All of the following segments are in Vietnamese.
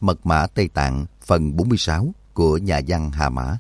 Mật mã Tây Tạng phần 46 của nhà văn Hà Mã.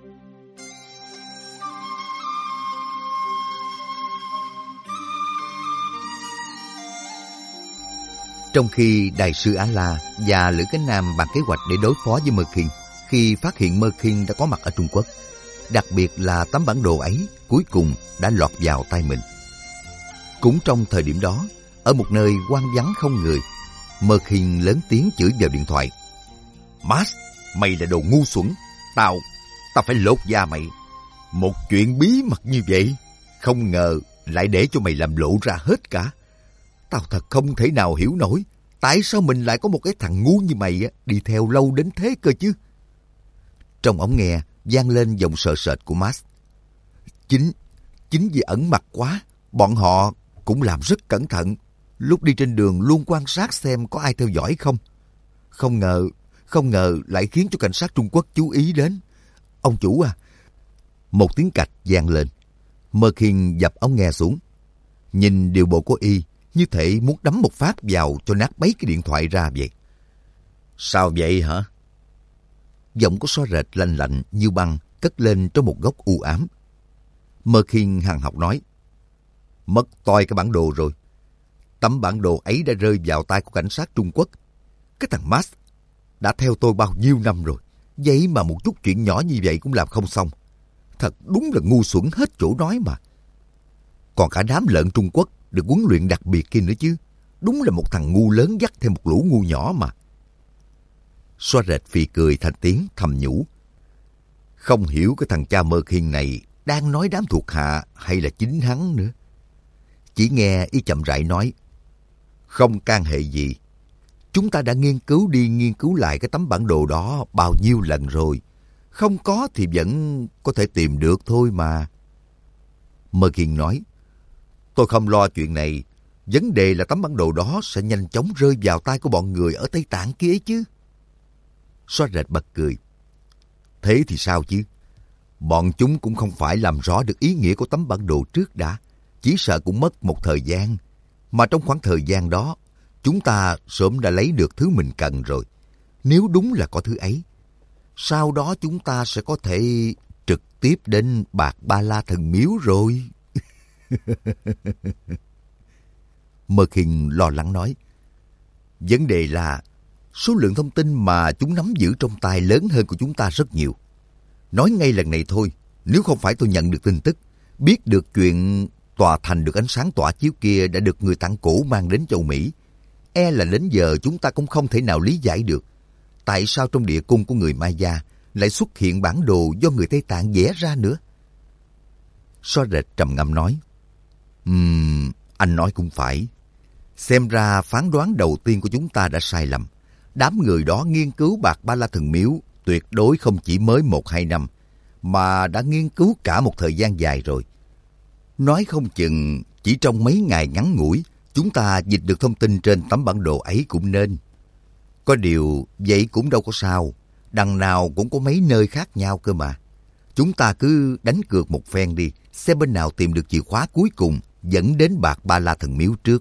Trong khi Đại sư Á La và Lữ Cánh Nam bàn kế hoạch để đối phó với Mơ Khiên, khi phát hiện Mơ Khiên đã có mặt ở Trung Quốc, đặc biệt là tấm bản đồ ấy cuối cùng đã lọt vào tay mình. Cũng trong thời điểm đó, ở một nơi hoang vắng không người, Mơ Khiên lớn tiếng chửi vào điện thoại. Max, mày là đồ ngu xuẩn. Tao phải lột da mày. Một chuyện bí mật như vậy, không ngờ lại để cho mày làm lộ ra hết cả. Tao thật không thể nào hiểu nổi, tại sao mình lại có một cái thằng ngu như mày đi theo lâu đến thế cơ chứ. Trong ống nghe vang lên giọng sợ sệt của Max. Chính vì ẩn mặt quá, bọn họ cũng làm rất cẩn thận. Lúc đi trên đường luôn quan sát xem có ai theo dõi không. Không ngờ lại khiến cho cảnh sát Trung Quốc chú ý đến. Ông chủ à. Một tiếng cạch vang lên. Mơ Khiên dập ống nghe xuống. Nhìn điều bộ của y, như thể muốn đấm một phát vào cho nát bấy cái điện thoại ra vậy. Sao vậy hả? Giọng của xóa rệt lanh lạnh như băng cất lên trong một góc u ám. Mơ Khiên hằn học nói. Mất toi cái bản đồ rồi. Tấm bản đồ ấy đã rơi vào tay của cảnh sát Trung Quốc. Cái thằng Max đã theo tôi bao nhiêu năm rồi. Vậy mà một chút chuyện nhỏ như vậy cũng làm không xong. Thật đúng là ngu xuẩn hết chỗ nói mà. Còn cả đám lợn Trung Quốc được huấn luyện đặc biệt kia nữa chứ. Đúng là một thằng ngu lớn dắt thêm một lũ ngu nhỏ mà. Xóa rệt phì cười thành tiếng thầm nhủ. Không hiểu cái thằng cha Mơ Khiên này đang nói đám thuộc hạ hay là chính hắn nữa. Chỉ nghe y chậm rãi nói. Không can hệ gì. Chúng ta đã nghiên cứu đi nghiên cứu lại cái tấm bản đồ đó bao nhiêu lần rồi. Không có thì vẫn có thể tìm được thôi mà. Mơ Khiên nói. Tôi không lo chuyện này. Vấn đề là tấm bản đồ đó sẽ nhanh chóng rơi vào tay của bọn người ở Tây Tạng kia ấy chứ. Xóa rệt bật cười. Thế thì sao chứ? Bọn chúng cũng không phải làm rõ được ý nghĩa của tấm bản đồ trước đã. Chỉ sợ cũng mất một thời gian. Mà trong khoảng thời gian đó, chúng ta sớm đã lấy được thứ mình cần rồi. Nếu đúng là có thứ ấy, sau đó chúng ta sẽ có thể trực tiếp đến Bạc Ba La Thần Miếu rồi. Mơ Khiên lo lắng nói. Vấn đề là số lượng thông tin mà chúng nắm giữ trong tay lớn hơn của chúng ta rất nhiều. Nói ngay lần này thôi, nếu không phải tôi nhận được tin tức, biết được chuyện tòa thành được ánh sáng tỏa chiếu kia đã được người Tạng Cổ mang đến châu Mỹ, e là đến giờ chúng ta cũng không thể nào lý giải được tại sao trong địa cung của người Maya lại xuất hiện bản đồ do người Tây Tạng vẽ ra nữa. Xóa rệt trầm ngâm nói. Anh nói cũng phải. Xem ra phán đoán đầu tiên của chúng ta đã sai lầm. Đám người đó nghiên cứu Bạc Ba La Thần Miếu tuyệt đối không chỉ mới 1-2 năm, mà đã nghiên cứu cả một thời gian dài rồi. Nói không chừng chỉ trong mấy ngày ngắn ngủi, chúng ta dịch được thông tin trên tấm bản đồ ấy cũng nên. Có điều, vậy cũng đâu có sao. Đằng nào cũng có mấy nơi khác nhau cơ mà. Chúng ta cứ đánh cược một phen đi, xem bên nào tìm được chìa khóa cuối cùng dẫn đến Bạc Ba La Thần Miếu trước.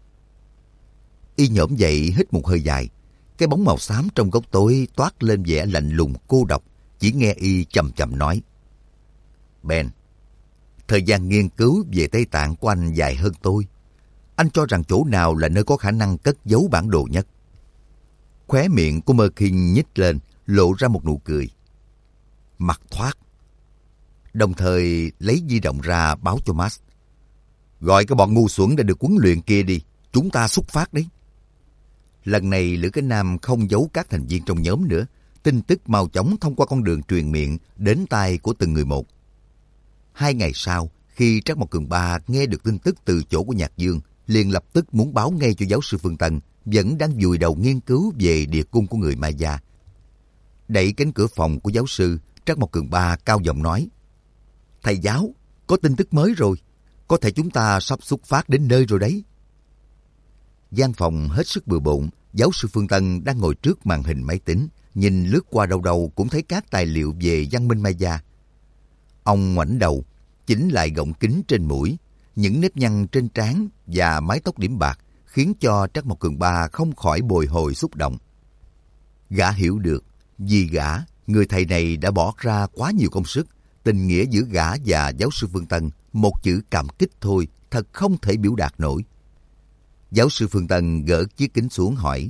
Y nhổm dậy hít một hơi dài. Cái bóng màu xám trong góc tối toát lên vẻ lạnh lùng cô độc. Chỉ nghe y chậm chậm nói. Ben, thời gian nghiên cứu về Tây Tạng của anh dài hơn tôi. Anh cho rằng chỗ nào là nơi có khả năng cất giấu bản đồ nhất? Khóe miệng của Mơ Khiên nhếch lên, lộ ra một nụ cười. Mặt thoát. Đồng thời lấy di động ra báo cho Max. Gọi cái bọn ngu xuẩn đã được huấn luyện kia đi. Chúng ta xuất phát đấy. Lần này Lữ Cánh Nam không giấu các thành viên trong nhóm nữa. Tin tức mau chóng thông qua con đường truyền miệng đến tai của từng người một. 2 ngày sau, khi Trác Mộc Cường Ba nghe được tin tức từ chỗ của Nhạc Dương, liền lập tức muốn báo ngay cho giáo sư Phương Tân, vẫn đang vùi đầu nghiên cứu về địa cung của người Maya. Đẩy cánh cửa phòng của giáo sư, Trác Mộc Cường Ba cao giọng nói. Thầy giáo, có tin tức mới rồi. Có thể chúng ta sắp xuất phát đến nơi rồi đấy. Gian phòng hết sức bừa bộn, giáo sư Phương Tân đang ngồi trước màn hình máy tính, nhìn lướt qua đâu đâu cũng thấy các tài liệu về văn minh Maya. Ông ngoảnh đầu, chỉnh lại gọng kính trên mũi, những nếp nhăn trên trán và mái tóc điểm bạc khiến cho Trác Mộc Cường Ba không khỏi bồi hồi xúc động. Gã hiểu được, vì gã, người thầy này đã bỏ ra quá nhiều công sức, tình nghĩa giữa gã và giáo sư Phương Tân, một chữ cảm kích thôi, thật không thể biểu đạt nổi. Giáo sư Phương Tân gỡ chiếc kính xuống hỏi,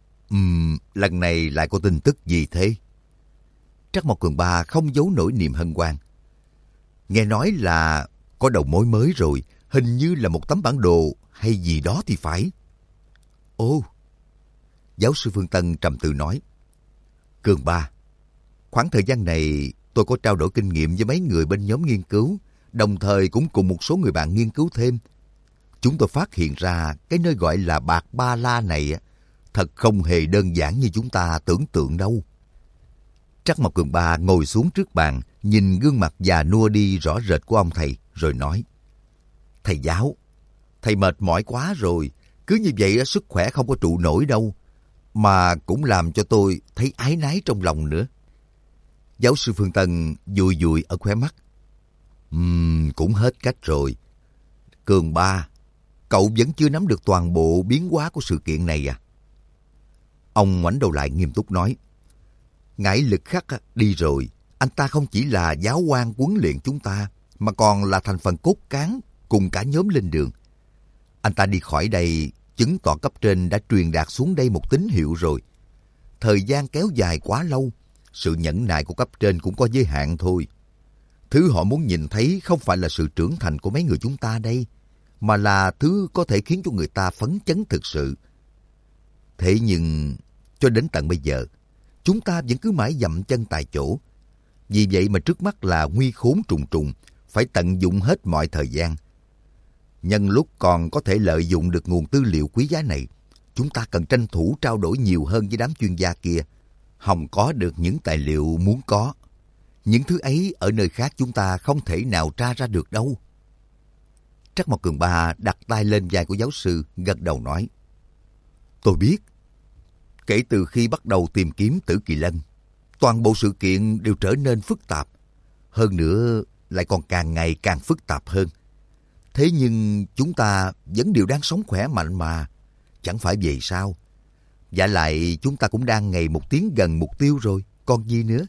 lần này lại có tin tức gì thế? Trắc Mộc Cường Ba không giấu nổi niềm hân hoan. Nghe nói là có đầu mối mới rồi, hình như là một tấm bản đồ hay gì đó thì phải. Ồ! Giáo sư Phương Tân trầm tư nói, Cường Ba, khoảng thời gian này tôi có trao đổi kinh nghiệm với mấy người bên nhóm nghiên cứu, đồng thời cũng cùng một số người bạn nghiên cứu thêm. Chúng tôi phát hiện ra cái nơi gọi là Bạc Ba La này thật không hề đơn giản như chúng ta tưởng tượng đâu. Trắc Mộc Cường Ba ngồi xuống trước bàn, nhìn gương mặt già nua đi rõ rệt của ông thầy, rồi nói, thầy giáo, thầy mệt mỏi quá rồi, cứ như vậy sức khỏe không có trụ nổi đâu, mà cũng làm cho tôi thấy áy náy trong lòng nữa. Giáo sư Phương Tân dùi dùi ở khóe mắt. Cũng hết cách rồi. Cường Ba, cậu vẫn chưa nắm được toàn bộ biến hóa của sự kiện này à? Ông ngoảnh đầu lại nghiêm túc nói, Ngải Lực Khắc đi rồi, anh ta không chỉ là giáo quan huấn luyện chúng ta, mà còn là thành phần cốt cán cùng cả nhóm lên đường. Anh ta đi khỏi đây, chứng tỏ cấp trên đã truyền đạt xuống đây một tín hiệu rồi. Thời gian kéo dài quá lâu, sự nhẫn nại của cấp trên cũng có giới hạn thôi. Thứ họ muốn nhìn thấy không phải là sự trưởng thành của mấy người chúng ta đây, mà là thứ có thể khiến cho người ta phấn chấn thực sự. Thế nhưng, cho đến tận bây giờ, chúng ta vẫn cứ mãi dậm chân tại chỗ. Vì vậy mà trước mắt là nguy khốn trùng trùng, phải tận dụng hết mọi thời gian. Nhân lúc còn có thể lợi dụng được nguồn tư liệu quý giá này, chúng ta cần tranh thủ trao đổi nhiều hơn với đám chuyên gia kia, hòng có được những tài liệu muốn có. Những thứ ấy ở nơi khác chúng ta không thể nào tra ra được đâu. Trắc Mộc Cường Ba đặt tay lên vai của giáo sư, gật đầu nói, tôi biết. Kể từ khi bắt đầu tìm kiếm Tử Kỳ Lân, toàn bộ sự kiện đều trở nên phức tạp. Hơn nữa lại còn càng ngày càng phức tạp hơn. Thế nhưng chúng ta vẫn đều đang sống khỏe mạnh mà. Chẳng phải vậy sao? Vả lại chúng ta cũng đang ngày một tiến gần mục tiêu rồi, còn gì nữa?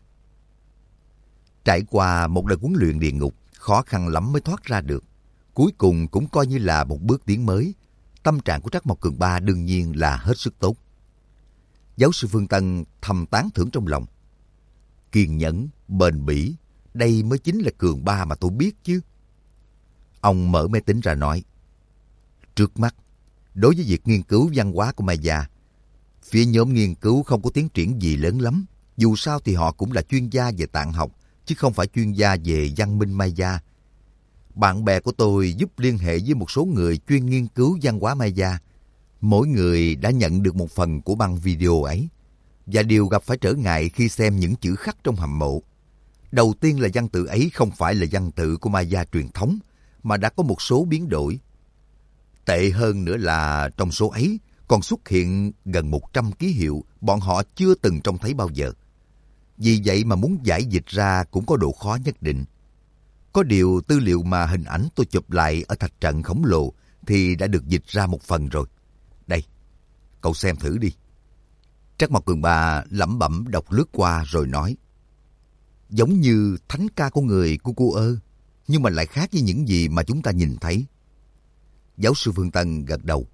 Trải qua một đợt huấn luyện địa ngục, khó khăn lắm mới thoát ra được. Cuối cùng cũng coi như là một bước tiến mới. Tâm trạng của Trắc Mộc Cường Ba đương nhiên là hết sức tốt. Giáo sư Phương Tân thầm tán thưởng trong lòng. Kiên nhẫn, bền bỉ, đây mới chính là Cường Ba mà tôi biết chứ. Ông mở máy tính ra nói, trước mắt, đối với việc nghiên cứu văn hóa của Maya, phía nhóm nghiên cứu không có tiến triển gì lớn lắm. Dù sao thì họ cũng là chuyên gia về tạng học, chứ không phải chuyên gia về văn minh Maya. Bạn bè của tôi giúp liên hệ với một số người chuyên nghiên cứu văn hóa Maya. Mỗi người đã nhận được một phần của băng video ấy, và đều gặp phải trở ngại khi xem những chữ khắc trong hầm mộ. Đầu tiên là văn tự ấy không phải là văn tự của Maya truyền thống, mà đã có một số biến đổi. Tệ hơn nữa là trong số ấy còn xuất hiện gần 100 ký hiệu bọn họ chưa từng trông thấy bao giờ. Vì vậy mà muốn giải dịch ra cũng có độ khó nhất định. Có điều tư liệu mà hình ảnh tôi chụp lại ở thạch trận khổng lồ thì đã được dịch ra một phần rồi. Đây, cậu xem thử đi. Trắc Mộc Cường Ba lẩm bẩm đọc lướt qua rồi nói, giống như thánh ca của người Cucuơ, nhưng mà lại khác với những gì mà chúng ta nhìn thấy. Giáo sư Phương Tân gật đầu.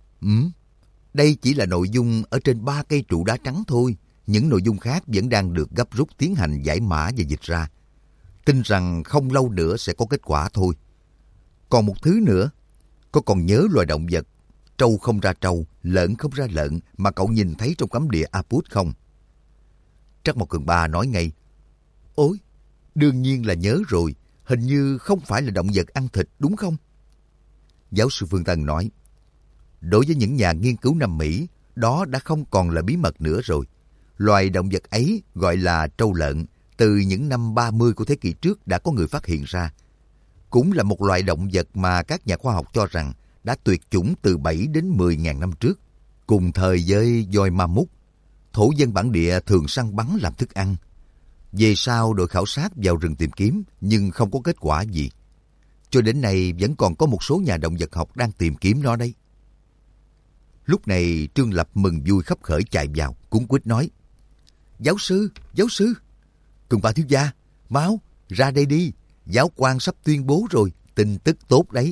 Đây chỉ là nội dung ở trên 3 cây trụ đá trắng thôi. Những nội dung khác vẫn đang được gấp rút tiến hành giải mã và dịch ra. Tin rằng không lâu nữa sẽ có kết quả thôi. Còn một thứ nữa, có còn nhớ loài động vật trâu không ra trâu, lợn không ra lợn mà cậu nhìn thấy trong cấm địa Aput không? Trắc Mộc Cường Ba nói ngay, ôi, đương nhiên là nhớ rồi, hình như không phải là động vật ăn thịt đúng không? Giáo sư Phương Tân nói, đối với những nhà nghiên cứu Nam Mỹ, đó đã không còn là bí mật nữa rồi. Loài động vật ấy gọi là trâu lợn, từ những năm 30 của thế kỷ trước đã có người phát hiện ra. Cũng là một loài động vật mà các nhà khoa học cho rằng đã tuyệt chủng từ 7 đến 10.000 năm trước. Cùng thời với voi ma mút, thổ dân bản địa thường săn bắn làm thức ăn. Về sau đội khảo sát vào rừng tìm kiếm nhưng không có kết quả gì. Cho đến nay vẫn còn có một số nhà động vật học đang tìm kiếm nó đấy. Lúc này Trương Lập mừng vui khấp khởi chạy vào, cuống quýt nói, Giáo sư! Cường Ba thiếu gia, mau, ra đây đi, giáo quan sắp tuyên bố rồi, tin tức tốt đấy.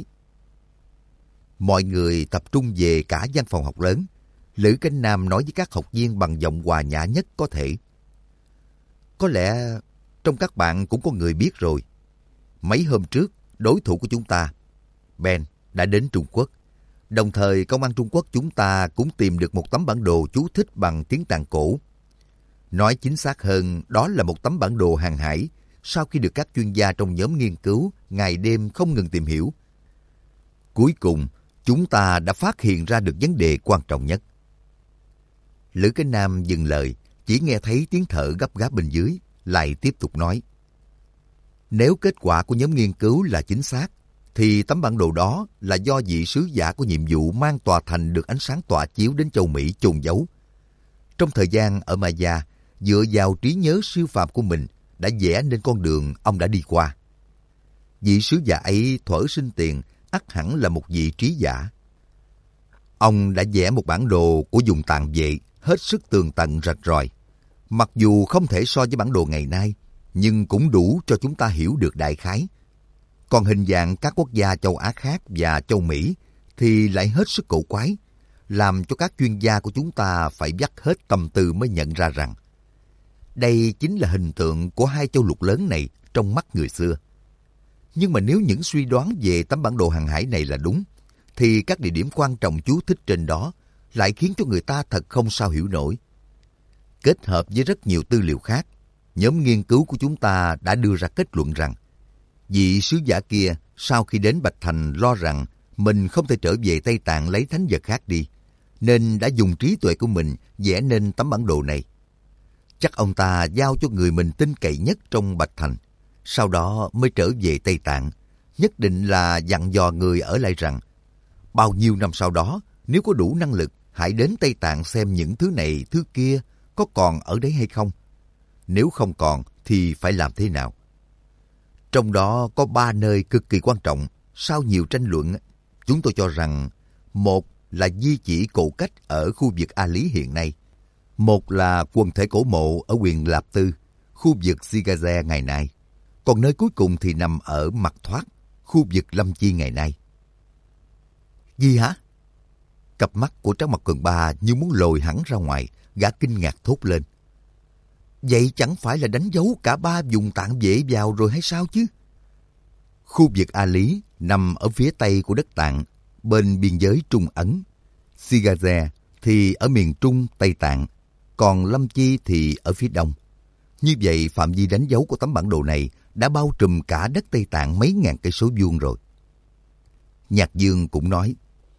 Mọi người tập trung về cả văn phòng học lớn. Lữ Cánh Nam nói với các học viên bằng giọng hòa nhã nhất có thể. Có lẽ trong các bạn cũng có người biết rồi. Mấy hôm trước, đối thủ của chúng ta, Ben, đã đến Trung Quốc. Đồng thời, công an Trung Quốc chúng ta cũng tìm được một tấm bản đồ chú thích bằng tiếng Tạng cổ. Nói chính xác hơn, đó là một tấm bản đồ hàng hải sau khi được các chuyên gia trong nhóm nghiên cứu ngày đêm không ngừng tìm hiểu. Cuối cùng, chúng ta đã phát hiện ra được vấn đề quan trọng nhất. Lữ Cái Nam dừng lời, chỉ nghe thấy tiếng thở gấp gáp bên dưới, lại tiếp tục nói. Nếu kết quả của nhóm nghiên cứu là chính xác, thì tấm bản đồ đó là do vị sứ giả của nhiệm vụ mang tòa thành được ánh sáng tỏa chiếu đến châu Mỹ chôn giấu. Trong thời gian ở Maya, dựa vào trí nhớ siêu phàm của mình, đã vẽ nên con đường ông đã đi qua. Vị sứ giả ấy thuở sinh tiền, ắt hẳn là một vị trí giả. Ông đã vẽ một bản đồ của vùng Tạng Vệ hết sức tường tận rạch ròi. Mặc dù không thể so với bản đồ ngày nay, nhưng cũng đủ cho chúng ta hiểu được đại khái. Còn hình dạng các quốc gia châu Á khác và châu Mỹ thì lại hết sức cổ quái, làm cho các chuyên gia của chúng ta phải vắt hết tâm tư mới nhận ra rằng đây chính là hình tượng của hai châu lục lớn này trong mắt người xưa. Nhưng mà nếu những suy đoán về tấm bản đồ hàng hải này là đúng, thì các địa điểm quan trọng chú thích trên đó lại khiến cho người ta thật không sao hiểu nổi. Kết hợp với rất nhiều tư liệu khác, nhóm nghiên cứu của chúng ta đã đưa ra kết luận rằng vị sứ giả kia sau khi đến Bạch Thành lo rằng mình không thể trở về Tây Tạng lấy thánh vật khác đi, nên đã dùng trí tuệ của mình vẽ nên tấm bản đồ này. Chắc ông ta giao cho người mình tin cậy nhất trong Bạch Thành, sau đó mới trở về Tây Tạng, nhất định là dặn dò người ở lại rằng bao nhiêu năm sau đó, nếu có đủ năng lực, hãy đến Tây Tạng xem những thứ này, thứ kia có còn ở đấy hay không. Nếu không còn thì phải làm thế nào? Trong đó có 3 nơi cực kỳ quan trọng. Sau nhiều tranh luận, chúng tôi cho rằng một là di chỉ cổ cách ở khu vực A Lý hiện nay, một là quần thể cổ mộ ở huyện Lạp Tư, khu vực Sigaze ngày nay, còn nơi cuối cùng thì nằm ở Mặt Thoát, khu vực Lâm Chi ngày nay. Gì hả? Cặp mắt của Trác Mộc Cường Ba như muốn lồi hẳn ra ngoài, gã kinh ngạc thốt lên. Vậy chẳng phải là đánh dấu cả 3 vùng Tạng Vệ vào rồi hay sao chứ? Khu vực A Lý nằm ở phía tây của đất Tạng, bên biên giới Trung Ấn. Sigaze thì ở miền Trung Tây Tạng, còn Lâm Chi thì ở phía đông. Như vậy phạm vi đánh dấu của tấm bản đồ này đã bao trùm cả đất Tây Tạng mấy ngàn cây số vuông rồi. Nhạc Dương cũng nói,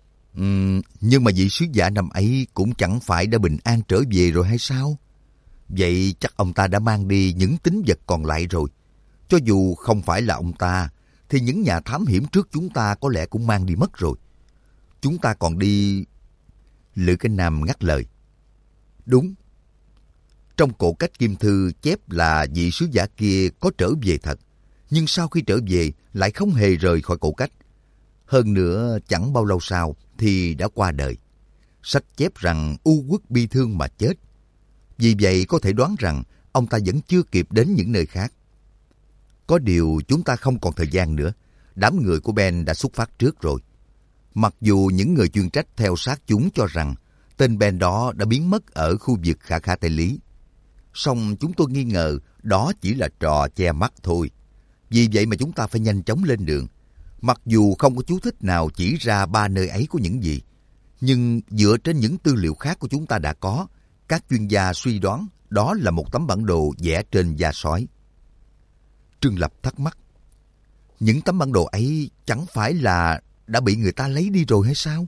nhưng mà vị sứ giả năm ấy cũng chẳng phải đã bình an trở về rồi hay sao? Vậy chắc ông ta đã mang đi những tín vật còn lại rồi. Cho dù không phải là ông ta, thì những nhà thám hiểm trước chúng ta có lẽ cũng mang đi mất rồi. Chúng ta còn đi... Lữ Cái Nam ngắt lời. Đúng. Trong cổ cách Kim Thư chép là vị sứ giả kia có trở về thật, nhưng sau khi trở về lại không hề rời khỏi cổ cách. Hơn nữa chẳng bao lâu sau thì đã qua đời. Sách chép rằng u uất bi thương mà chết. Vì vậy có thể đoán rằng ông ta vẫn chưa kịp đến những nơi khác. Có điều chúng ta không còn thời gian nữa. Đám người của Ben đã xuất phát trước rồi. Mặc dù những người chuyên trách theo sát chúng cho rằng tên Ben đó đã biến mất ở khu vực Khả Khả Tây Lý. Song chúng tôi nghi ngờ đó chỉ là trò che mắt thôi. Vì vậy mà chúng ta phải nhanh chóng lên đường. Mặc dù không có chú thích nào chỉ ra 3 nơi ấy có những gì, nhưng dựa trên những tư liệu khác của chúng ta đã có, các chuyên gia suy đoán đó là một tấm bản đồ vẽ trên da sói. Trương Lập thắc mắc. Những tấm bản đồ ấy chẳng phải là đã bị người ta lấy đi rồi hay sao?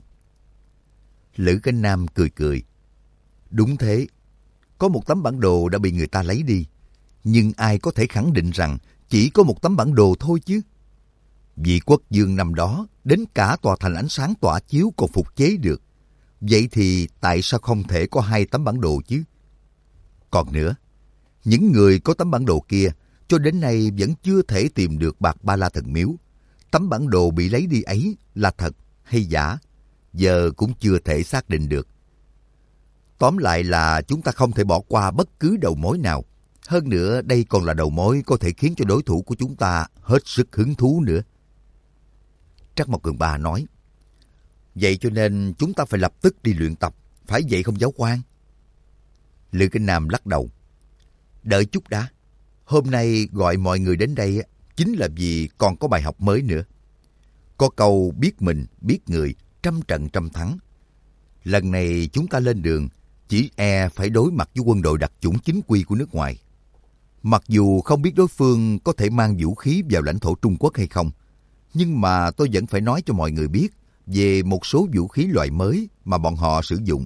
Lữ Cái Nam cười cười. Đúng thế. Có một tấm bản đồ đã bị người ta lấy đi. Nhưng ai có thể khẳng định rằng chỉ có một tấm bản đồ thôi chứ? Vị quốc vương năm đó đến cả tòa thành ánh sáng tỏa chiếu còn phục chế được. Vậy thì tại sao không thể có 2 tấm bản đồ chứ? Còn nữa, những người có tấm bản đồ kia cho đến nay vẫn chưa thể tìm được Bạc Ba La Thần Miếu. Tấm bản đồ bị lấy đi ấy là thật hay giả, giờ cũng chưa thể xác định được. Tóm lại là chúng ta không thể bỏ qua bất cứ đầu mối nào. Hơn nữa đây còn là đầu mối có thể khiến cho đối thủ của chúng ta hết sức hứng thú nữa. Trắc Mộc Cường Ba nói, vậy cho nên chúng ta phải lập tức đi luyện tập, phải vậy không giáo quan? Lữ Kinh Nam lắc đầu. Đợi chút đã, hôm nay gọi mọi người đến đây chính là vì còn có bài học mới nữa. Có câu biết mình, biết người, trăm trận trăm thắng. Lần này chúng ta lên đường, chỉ phải đối mặt với quân đội đặc chủng chính quy của nước ngoài. Mặc dù không biết đối phương có thể mang vũ khí vào lãnh thổ Trung Quốc hay không, nhưng mà tôi vẫn phải nói cho mọi người biết về một số vũ khí loại mới mà bọn họ sử dụng.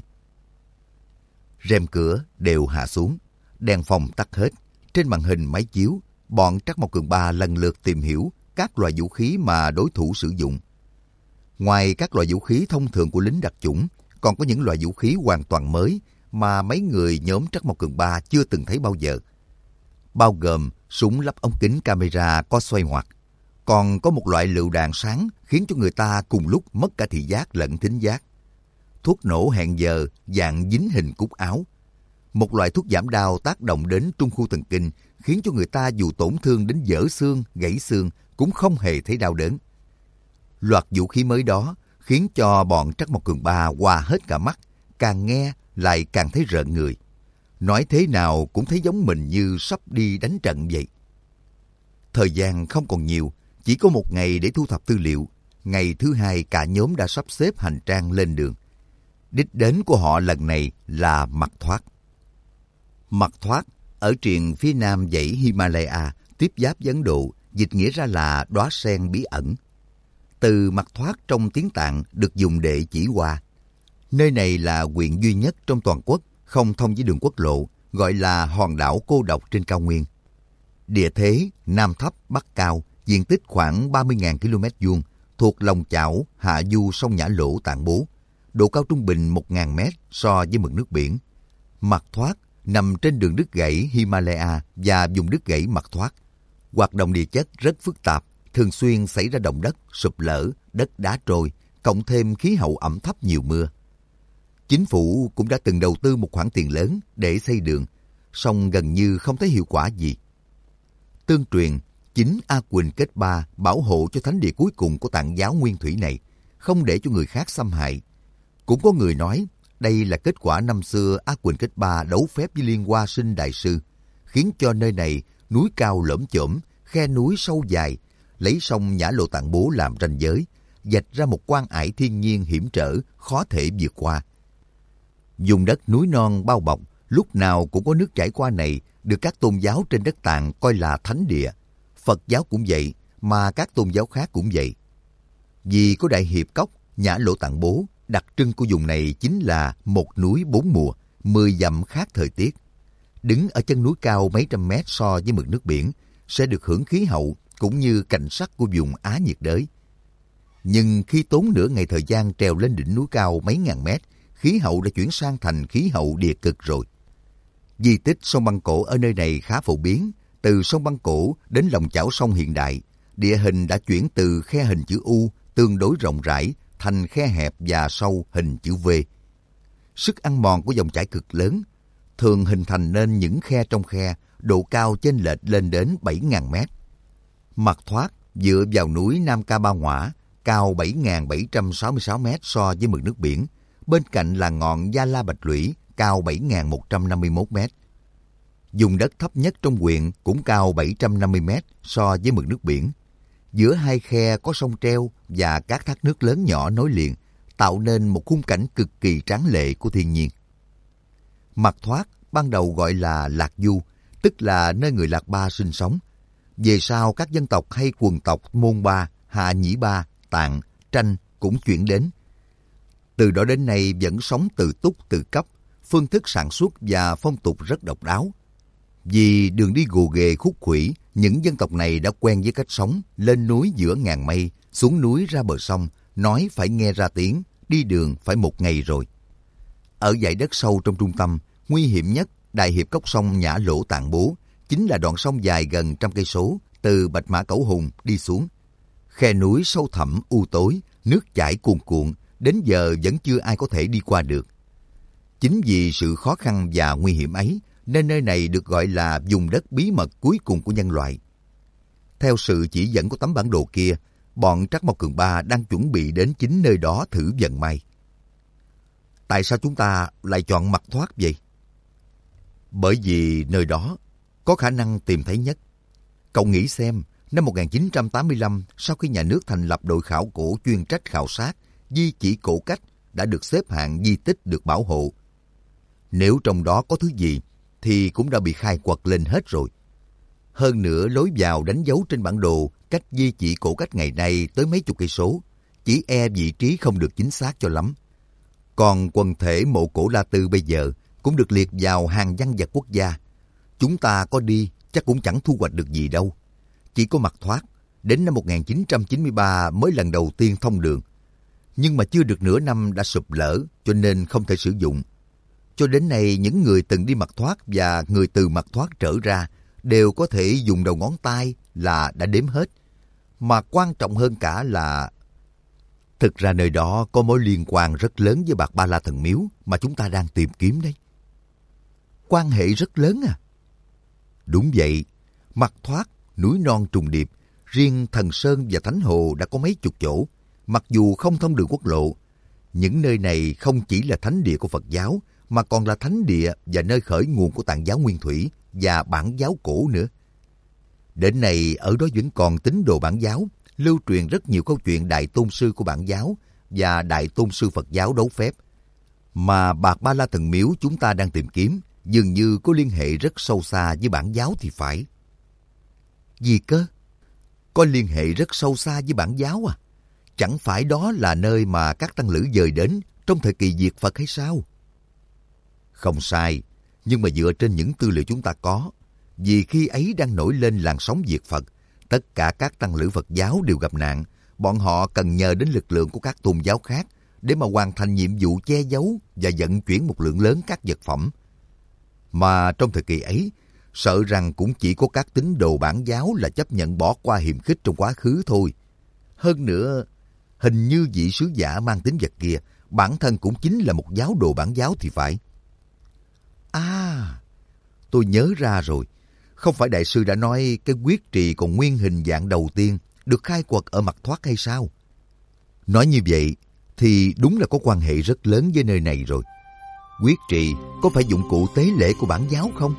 Rèm cửa đều hạ xuống, đèn phòng tắt hết. Trên màn hình máy chiếu, bọn Trắc Mộc Cường Ba lần lượt tìm hiểu các loại vũ khí mà đối thủ sử dụng. Ngoài các loại vũ khí thông thường của lính đặc chủng, còn có những loại vũ khí hoàn toàn mới mà mấy người nhóm Trắc Mộc Cường Ba chưa từng thấy bao giờ. Bao gồm súng lắp ống kính camera có xoay hoạt, còn có một loại lựu đạn sáng khiến cho người ta cùng lúc mất cả thị giác lẫn thính giác. Thuốc nổ hẹn giờ dạng dính hình cúc áo. Một loại thuốc giảm đau tác động đến trung khu thần kinh khiến cho người ta dù tổn thương đến vỡ xương, gãy xương cũng không hề thấy đau đớn. Loạt vũ khí mới đó khiến cho bọn Trắc Mộc Cường Ba hoa hết cả mắt, càng nghe lại càng thấy rợn người. Nói thế nào cũng thấy giống mình như sắp đi đánh trận vậy. Thời gian không còn nhiều, chỉ có một ngày để thu thập tư liệu. Ngày thứ hai cả nhóm đã sắp xếp hành trang lên đường. Đích đến của họ lần này là Mạc Thoát. Mạc Thoát ở triền phía nam dãy Himalaya tiếp giáp với Ấn Độ, dịch nghĩa ra là đóa sen bí ẩn. Từ Mạc Thoát trong tiếng Tạng được dùng để chỉ qua. Nơi này là huyện duy nhất trong toàn quốc không thông với đường quốc lộ, gọi là hòn đảo cô độc trên cao nguyên. Địa thế nam thấp bắc cao, diện tích khoảng 30.000 km vuông, thuộc lòng chảo hạ du sông Nhã Lỗ Tạng Bố, độ cao trung bình 1.000 mét so với mực nước biển. Mạc Thoát nằm trên đường đứt gãy Himalaya và vùng đứt gãy Mạc Thoát. Hoạt động địa chất rất phức tạp, thường xuyên xảy ra động đất, sụp lở, đất đá trôi, cộng thêm khí hậu ẩm thấp nhiều mưa. Chính phủ cũng đã từng đầu tư một khoản tiền lớn để xây đường, song gần như không thấy hiệu quả gì. Tương truyền, chính A Quỳnh Kết Ba bảo hộ cho thánh địa cuối cùng của Tạng giáo nguyên thủy này, không để cho người khác xâm hại. Cũng có người nói đây là kết quả năm xưa A Quỳnh Kết Ba đấu phép với Liên Hoa Sinh Đại Sư, khiến cho nơi này núi cao lởm chởm, khe núi sâu dài, lấy sông Nhã Lộ Tạng Bố làm ranh giới, vạch ra một quan ải thiên nhiên hiểm trở, khó thể vượt qua. Vùng đất núi non bao bọc, lúc nào cũng có nước chảy qua này, được các tôn giáo trên đất Tạng coi là thánh địa. Phật giáo cũng vậy, mà các tôn giáo khác cũng vậy. Vì có Đại Hiệp Cốc, Nhã Lộ Tạng Bố, đặc trưng của vùng này chính là một núi bốn mùa, 10 dặm khác thời tiết. Đứng ở chân núi cao mấy trăm mét so với mực nước biển, sẽ được hưởng khí hậu cũng như cảnh sắc của vùng Á nhiệt đới. Nhưng khi tốn nửa ngày thời gian trèo lên đỉnh núi cao mấy ngàn mét, khí hậu đã chuyển sang thành khí hậu địa cực rồi. Di tích sông băng cổ ở nơi này khá phổ biến, từ sông băng cổ đến lòng chảo sông hiện đại, địa hình đã chuyển từ khe hình chữ U tương đối rộng rãi thành khe hẹp và sâu hình chữ V. Sức ăn mòn của dòng chảy cực lớn, thường hình thành nên những khe trong khe, độ cao chênh lệch lên đến 7.000 mét. Mạc Thoát dựa vào núi Nam Ca Ba Ngoã, cao 7.766 mét so với mực nước biển, bên cạnh là ngọn Gia La Bạch Lũy, cao 7.151 mét. Vùng đất thấp nhất trong huyện cũng cao 750 mét so với mực nước biển. Giữa hai khe có sông treo và các thác nước lớn nhỏ nối liền, tạo nên một khung cảnh cực kỳ tráng lệ của thiên nhiên. Mạc Thoát ban đầu gọi là Lạc Du, tức là nơi người Lạc Ba sinh sống. Về sau các dân tộc hay quần tộc Môn Ba, Hạ Nhĩ Ba, Tạng, Tranh cũng chuyển đến. Từ đó đến nay vẫn sống tự túc tự cấp, phương thức sản xuất và phong tục rất độc đáo. Vì đường đi gồ ghề khúc khuỷu, những dân tộc này đã quen với cách sống lên núi giữa ngàn mây, xuống núi ra bờ sông, nói phải nghe ra tiếng, đi đường phải một ngày rồi. Ở dãy đất sâu trong trung tâm, nguy hiểm nhất Đại Hiệp Cốc sông Nhã Lỗ Tạng Bố chính là đoạn sông dài gần 100 cây số từ Bạch Mã Cẩu Hùng đi xuống. Khe núi sâu thẳm u tối, nước chảy cuồn cuộn, đến giờ vẫn chưa ai có thể đi qua được. Chính vì sự khó khăn và nguy hiểm ấy, nên nơi này được gọi là vùng đất bí mật cuối cùng của nhân loại. Theo sự chỉ dẫn của tấm bản đồ kia, bọn Trắc Mộc Cường Ba đang chuẩn bị đến chính nơi đó thử vận may. Tại sao chúng ta lại chọn Mật Thoát vậy? Bởi vì nơi đó có khả năng tìm thấy nhất. Cậu nghĩ xem, năm 1985, sau khi nhà nước thành lập đội khảo cổ chuyên trách khảo sát, di chỉ cổ cách đã được xếp hạng di tích được bảo hộ. Nếu trong đó có thứ gì, thì cũng đã bị khai quật lên hết rồi. Hơn nữa, lối vào đánh dấu trên bản đồ cách di chỉ cổ cách ngày nay tới mấy chục cây số, chỉ vị trí không được chính xác cho lắm. Còn quần thể mộ cổ La Tư bây giờ cũng được liệt vào hàng văn vật quốc gia. Chúng ta có đi chắc cũng chẳng thu hoạch được gì đâu. Chỉ có Mật Thoát, đến năm 1993 mới lần đầu tiên thông đường. Nhưng mà chưa được nửa năm đã sụp lở, cho nên không thể sử dụng. Cho đến nay, những người từng đi Mật Thoát và người từ Mật Thoát trở ra đều có thể dùng đầu ngón tay là đã đếm hết. Mà quan trọng hơn cả là thực ra nơi đó có mối liên quan rất lớn với Bạt Ba La Thần Miếu mà chúng ta đang tìm kiếm đấy. Quan hệ rất lớn à? Đúng vậy, Mật Thoát, núi non trùng điệp, riêng Thần Sơn và Thánh Hồ đã có mấy chục chỗ. Mặc dù không thông đường quốc lộ, những nơi này không chỉ là thánh địa của Phật giáo, mà còn là thánh địa và nơi khởi nguồn của Tạng giáo Nguyên Thủy và Bản giáo cổ nữa. Đến nay, ở đó vẫn còn tín đồ Bản giáo, lưu truyền rất nhiều câu chuyện Đại Tôn Sư của Bản giáo và Đại Tôn Sư Phật giáo đấu phép. Mà Bạt Ba La Thần Miếu chúng ta đang tìm kiếm dường như có liên hệ rất sâu xa với Bản giáo thì phải. Gì cơ? Có liên hệ rất sâu xa với Bản giáo à? Chẳng phải đó là nơi mà các tăng lữ dời đến trong thời kỳ diệt Phật hay sao? Không sai, nhưng mà dựa trên những tư liệu chúng ta có, vì khi ấy đang nổi lên làn sóng diệt Phật, tất cả các tăng lữ Phật giáo đều gặp nạn. Bọn họ cần nhờ đến lực lượng của các tôn giáo khác để mà hoàn thành nhiệm vụ che giấu và vận chuyển một lượng lớn các vật phẩm. Mà trong thời kỳ ấy, sợ rằng cũng chỉ có các tín đồ Bản giáo là chấp nhận bỏ qua hiềm khích trong quá khứ thôi. Hơn nữa, hình như vị sứ giả mang tính vật kia bản thân cũng chính là một giáo đồ Bản giáo thì phải. À, tôi nhớ ra rồi. Không phải đại sư đã nói cái quyết trì còn nguyên hình dạng đầu tiên được khai quật ở Mật Thoát hay sao? Nói như vậy thì đúng là có quan hệ rất lớn với nơi này rồi. Quyết trì có phải dụng cụ tế lễ của Bản giáo không?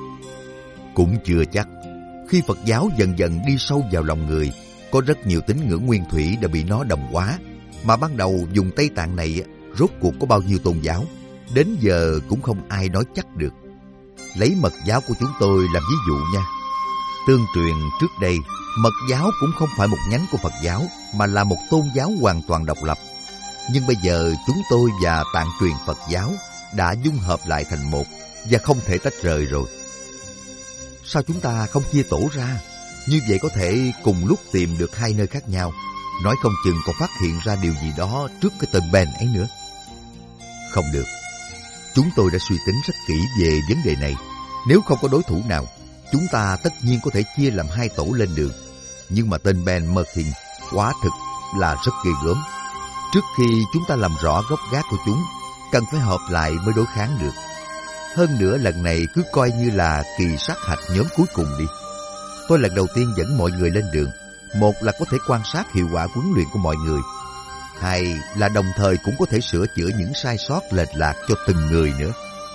Cũng chưa chắc. Khi Phật giáo dần dần đi sâu vào lòng người, có rất nhiều tín ngưỡng nguyên thủy đã bị nó đồng hóa. Mà ban đầu vùng Tây Tạng này rốt cuộc có bao nhiêu tôn giáo, đến giờ cũng không ai nói chắc được. Lấy Mật giáo của chúng tôi làm ví dụ nha. Tương truyền trước đây, Mật giáo cũng không phải một nhánh của Phật giáo, mà là một tôn giáo hoàn toàn độc lập. Nhưng bây giờ chúng tôi và Tạng truyền Phật giáo đã dung hợp lại thành một và không thể tách rời rồi. Sao chúng ta không chia tổ ra? Như vậy có thể cùng lúc tìm được hai nơi khác nhau. Nói không chừng còn phát hiện ra điều gì đó trước cái tên Ben ấy nữa. Không được. Chúng tôi đã suy tính rất kỹ về vấn đề này. Nếu không có đối thủ nào, chúng ta tất nhiên có thể chia làm hai tổ lên đường. Nhưng mà tên Ben Merkin quả thực là rất ghê gớm. Trước khi chúng ta làm rõ gốc gác của chúng, cần phải hợp lại mới đối kháng được. Hơn nữa lần này cứ coi như là kỳ sát hạch nhóm cuối cùng đi. Tôi lần đầu tiên dẫn mọi người lên đường. Một là có thể quan sát hiệu quả huấn luyện của mọi người. Hai là đồng thời cũng có thể sửa chữa những sai sót lệch lạc cho từng người nữa.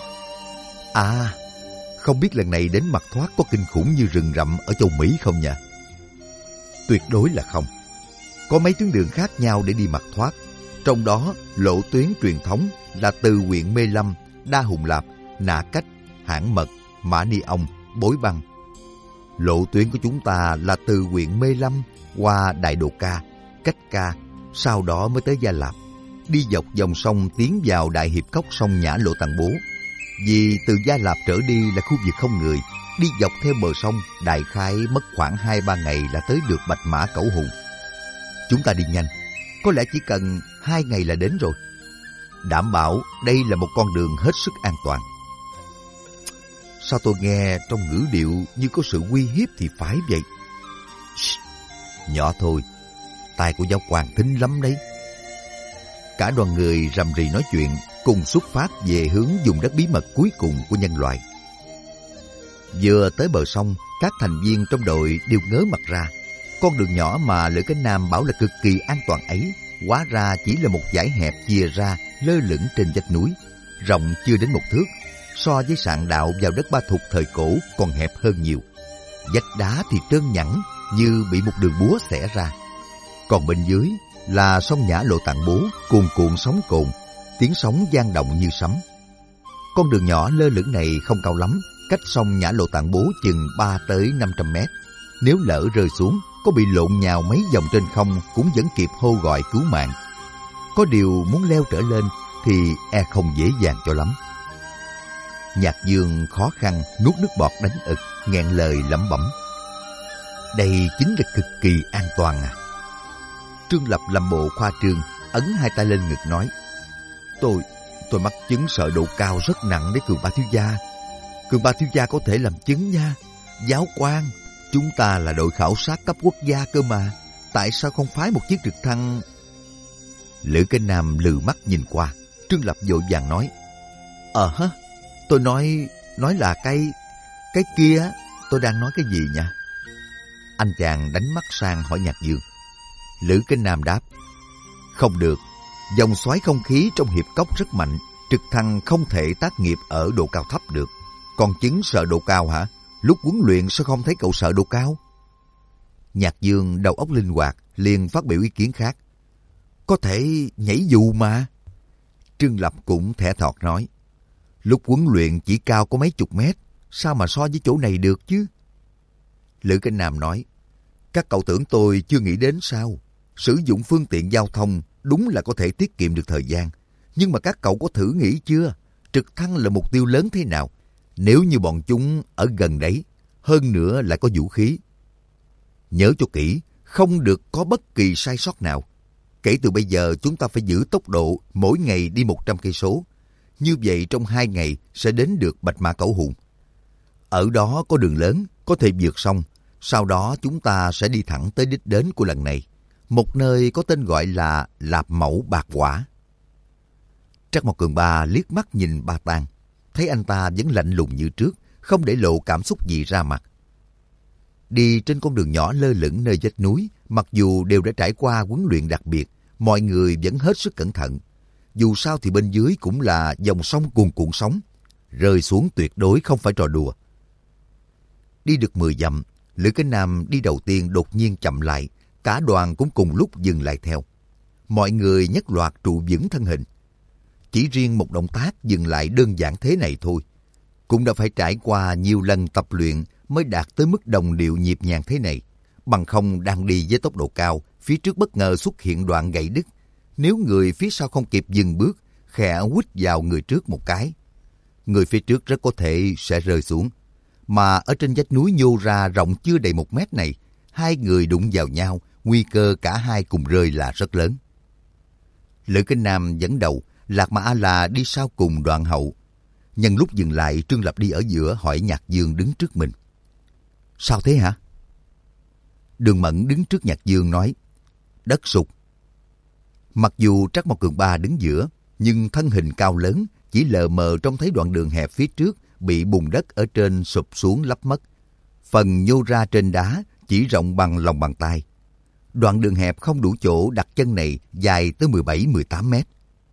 À, không biết lần này đến Mật Thoát có kinh khủng như rừng rậm ở châu Mỹ không nhỉ? Tuyệt đối là không. Có mấy tuyến đường khác nhau để đi Mật Thoát. Trong đó, lộ tuyến truyền thống là từ huyện Mê Lâm, Đa Hùng Lạp, Nạ Cách, Hãng Mật, Mã Ni Ông, Bối Băng. Lộ tuyến của chúng ta là từ huyện Mê Lâm qua Đại Đồ Ca, Cách Ca, sau đó mới tới Gia Lạp, đi dọc dòng sông tiến vào Đại Hiệp Cốc sông Nhã Lộ Tạng Bố. Vì từ Gia Lạp trở đi là khu vực không người, đi dọc theo bờ sông đại khái mất khoảng 2-3 ngày là tới được Bạch Mã Cẩu Hùng. Chúng ta đi nhanh, có lẽ chỉ cần 2 ngày là đến rồi. Đảm bảo đây là một con đường hết sức an toàn. Sao tôi nghe trong ngữ điệu như có sự uy hiếp thì phải vậy? Nhỏ thôi, tai của giáo hoàng thính lắm đấy. Cả đoàn người rầm rì nói chuyện, cùng xuất phát về hướng vùng đất bí mật cuối cùng của nhân loại. Vừa tới bờ sông, các thành viên trong đội đều ngớ mặt ra. Con đường nhỏ mà Lữ Cánh Nam bảo là cực kỳ an toàn ấy, hóa ra chỉ là một dải hẹp chia ra lơ lửng trên vách núi, rộng chưa đến 1 thước, so với sạn đạo vào đất Ba Thục thời cổ còn hẹp hơn nhiều. Vách đá thì trơn nhẵn như bị một đường búa xẻ ra. Còn bên dưới là sông Nhã Lộ Tạng Bố cuồn cuộn sóng cồn, tiếng sóng vang động như sấm. Con đường nhỏ lơ lửng này không cao lắm, cách sông Nhã Lộ Tạng Bố chừng 3 tới 500 mét. Nếu lỡ rơi xuống, có bị lộn nhào mấy vòng trên không cũng vẫn kịp hô gọi cứu mạng. Có điều muốn leo trở lên thì e không dễ dàng cho lắm. Nhạc Dương khó khăn nuốt nước bọt đánh ực, nghẹn lời lẩm bẩm. Đây chính là cực kỳ an toàn à. Trương Lập làm bộ khoa trương, ấn hai tay lên ngực nói. Tôi mắc chứng sợ độ cao rất nặng đấy Cường Ba thiếu gia. Cường Ba thiếu gia có thể làm chứng nha. Giáo quan, chúng ta là đội khảo sát cấp quốc gia cơ mà. Tại sao không phái một chiếc trực thăng? Lữ Cánh Nam lừ mắt nhìn qua. Trương Lập vội vàng nói. Tôi nói là cái kia. Tôi đang nói cái gì nhỉ? Anh chàng đánh mắt sang hỏi Nhạc Dương. Lữ Cánh Nam đáp. Không được. Dòng xoáy không khí trong hiệp cốc rất mạnh. Trực thăng không thể tác nghiệp ở độ cao thấp được. Còn chứng sợ độ cao hả? Lúc huấn luyện sao không thấy cậu sợ độ cao? Nhạc Dương đầu óc linh hoạt, liền phát biểu ý kiến khác. Có thể nhảy dù mà. Trương Lập cũng thẻ thọt nói. Lúc huấn luyện chỉ cao có mấy chục mét, sao mà so với chỗ này được chứ? Lữ Cánh Nam nói. Các cậu tưởng tôi chưa nghĩ đến sao? Sử dụng phương tiện giao thông đúng là có thể tiết kiệm được thời gian. Nhưng mà các cậu có thử nghĩ chưa? Trực thăng là mục tiêu lớn thế nào? Nếu như bọn chúng ở gần đấy, hơn nữa lại có vũ khí. Nhớ cho kỹ, không được có bất kỳ sai sót nào. Kể từ bây giờ chúng ta phải giữ tốc độ mỗi ngày đi 100 cây số. Như vậy trong 2 ngày sẽ đến được Bạch Mã Cẩu Hùng. Ở đó có đường lớn, có thể vượt sông. Sau đó chúng ta sẽ đi thẳng tới đích đến của lần này. Một nơi có tên gọi là Lạp Mẫu Bạc Quả. Trắc Mộc Cường Ba liếc mắt nhìn Ba Tàng, thấy anh ta vẫn lạnh lùng như trước, không để lộ cảm xúc gì ra mặt. Đi trên con đường nhỏ lơ lửng nơi vách núi, mặc dù đều đã trải qua huấn luyện đặc biệt, mọi người vẫn hết sức cẩn thận. Dù sao thì bên dưới cũng là dòng sông cuồn cuộn sóng, rơi xuống tuyệt đối không phải trò đùa. Đi được 10 dặm, Lữ Cánh Nam đi đầu tiên đột nhiên chậm lại, cả đoàn cũng cùng lúc dừng lại theo. Mọi người nhất loạt trụ vững thân hình. Chỉ riêng một động tác dừng lại đơn giản thế này thôi, cũng đã phải trải qua nhiều lần tập luyện mới đạt tới mức đồng điệu nhịp nhàng thế này. Bằng không đang đi với tốc độ cao, phía trước bất ngờ xuất hiện đoạn gãy đứt. Nếu người phía sau không kịp dừng bước, khẽ quýt vào người trước một cái, người phía trước rất có thể sẽ rơi xuống. Mà ở trên vách núi nhô ra rộng chưa đầy 1 mét này, hai người đụng vào nhau, nguy cơ cả hai cùng rơi là rất lớn. Lữ Cánh Nam dẫn đầu, Lạc Mà A-la đi sau cùng đoạn hậu. Nhân lúc dừng lại, Trương Lập đi ở giữa hỏi Nhạc Dương đứng trước mình. Sao thế hả? Đường Mẫn đứng trước Nhạc Dương nói. Đất sụt. Mặc dù Trắc Mộc Cường Ba đứng giữa, nhưng thân hình cao lớn, chỉ lờ mờ trông thấy đoạn đường hẹp phía trước bị bùn đất ở trên sụp xuống lấp mất. Phần nhô ra trên đá chỉ rộng bằng lòng bàn tay. Đoạn đường hẹp không đủ chỗ đặt chân này dài tới 17-18 mét.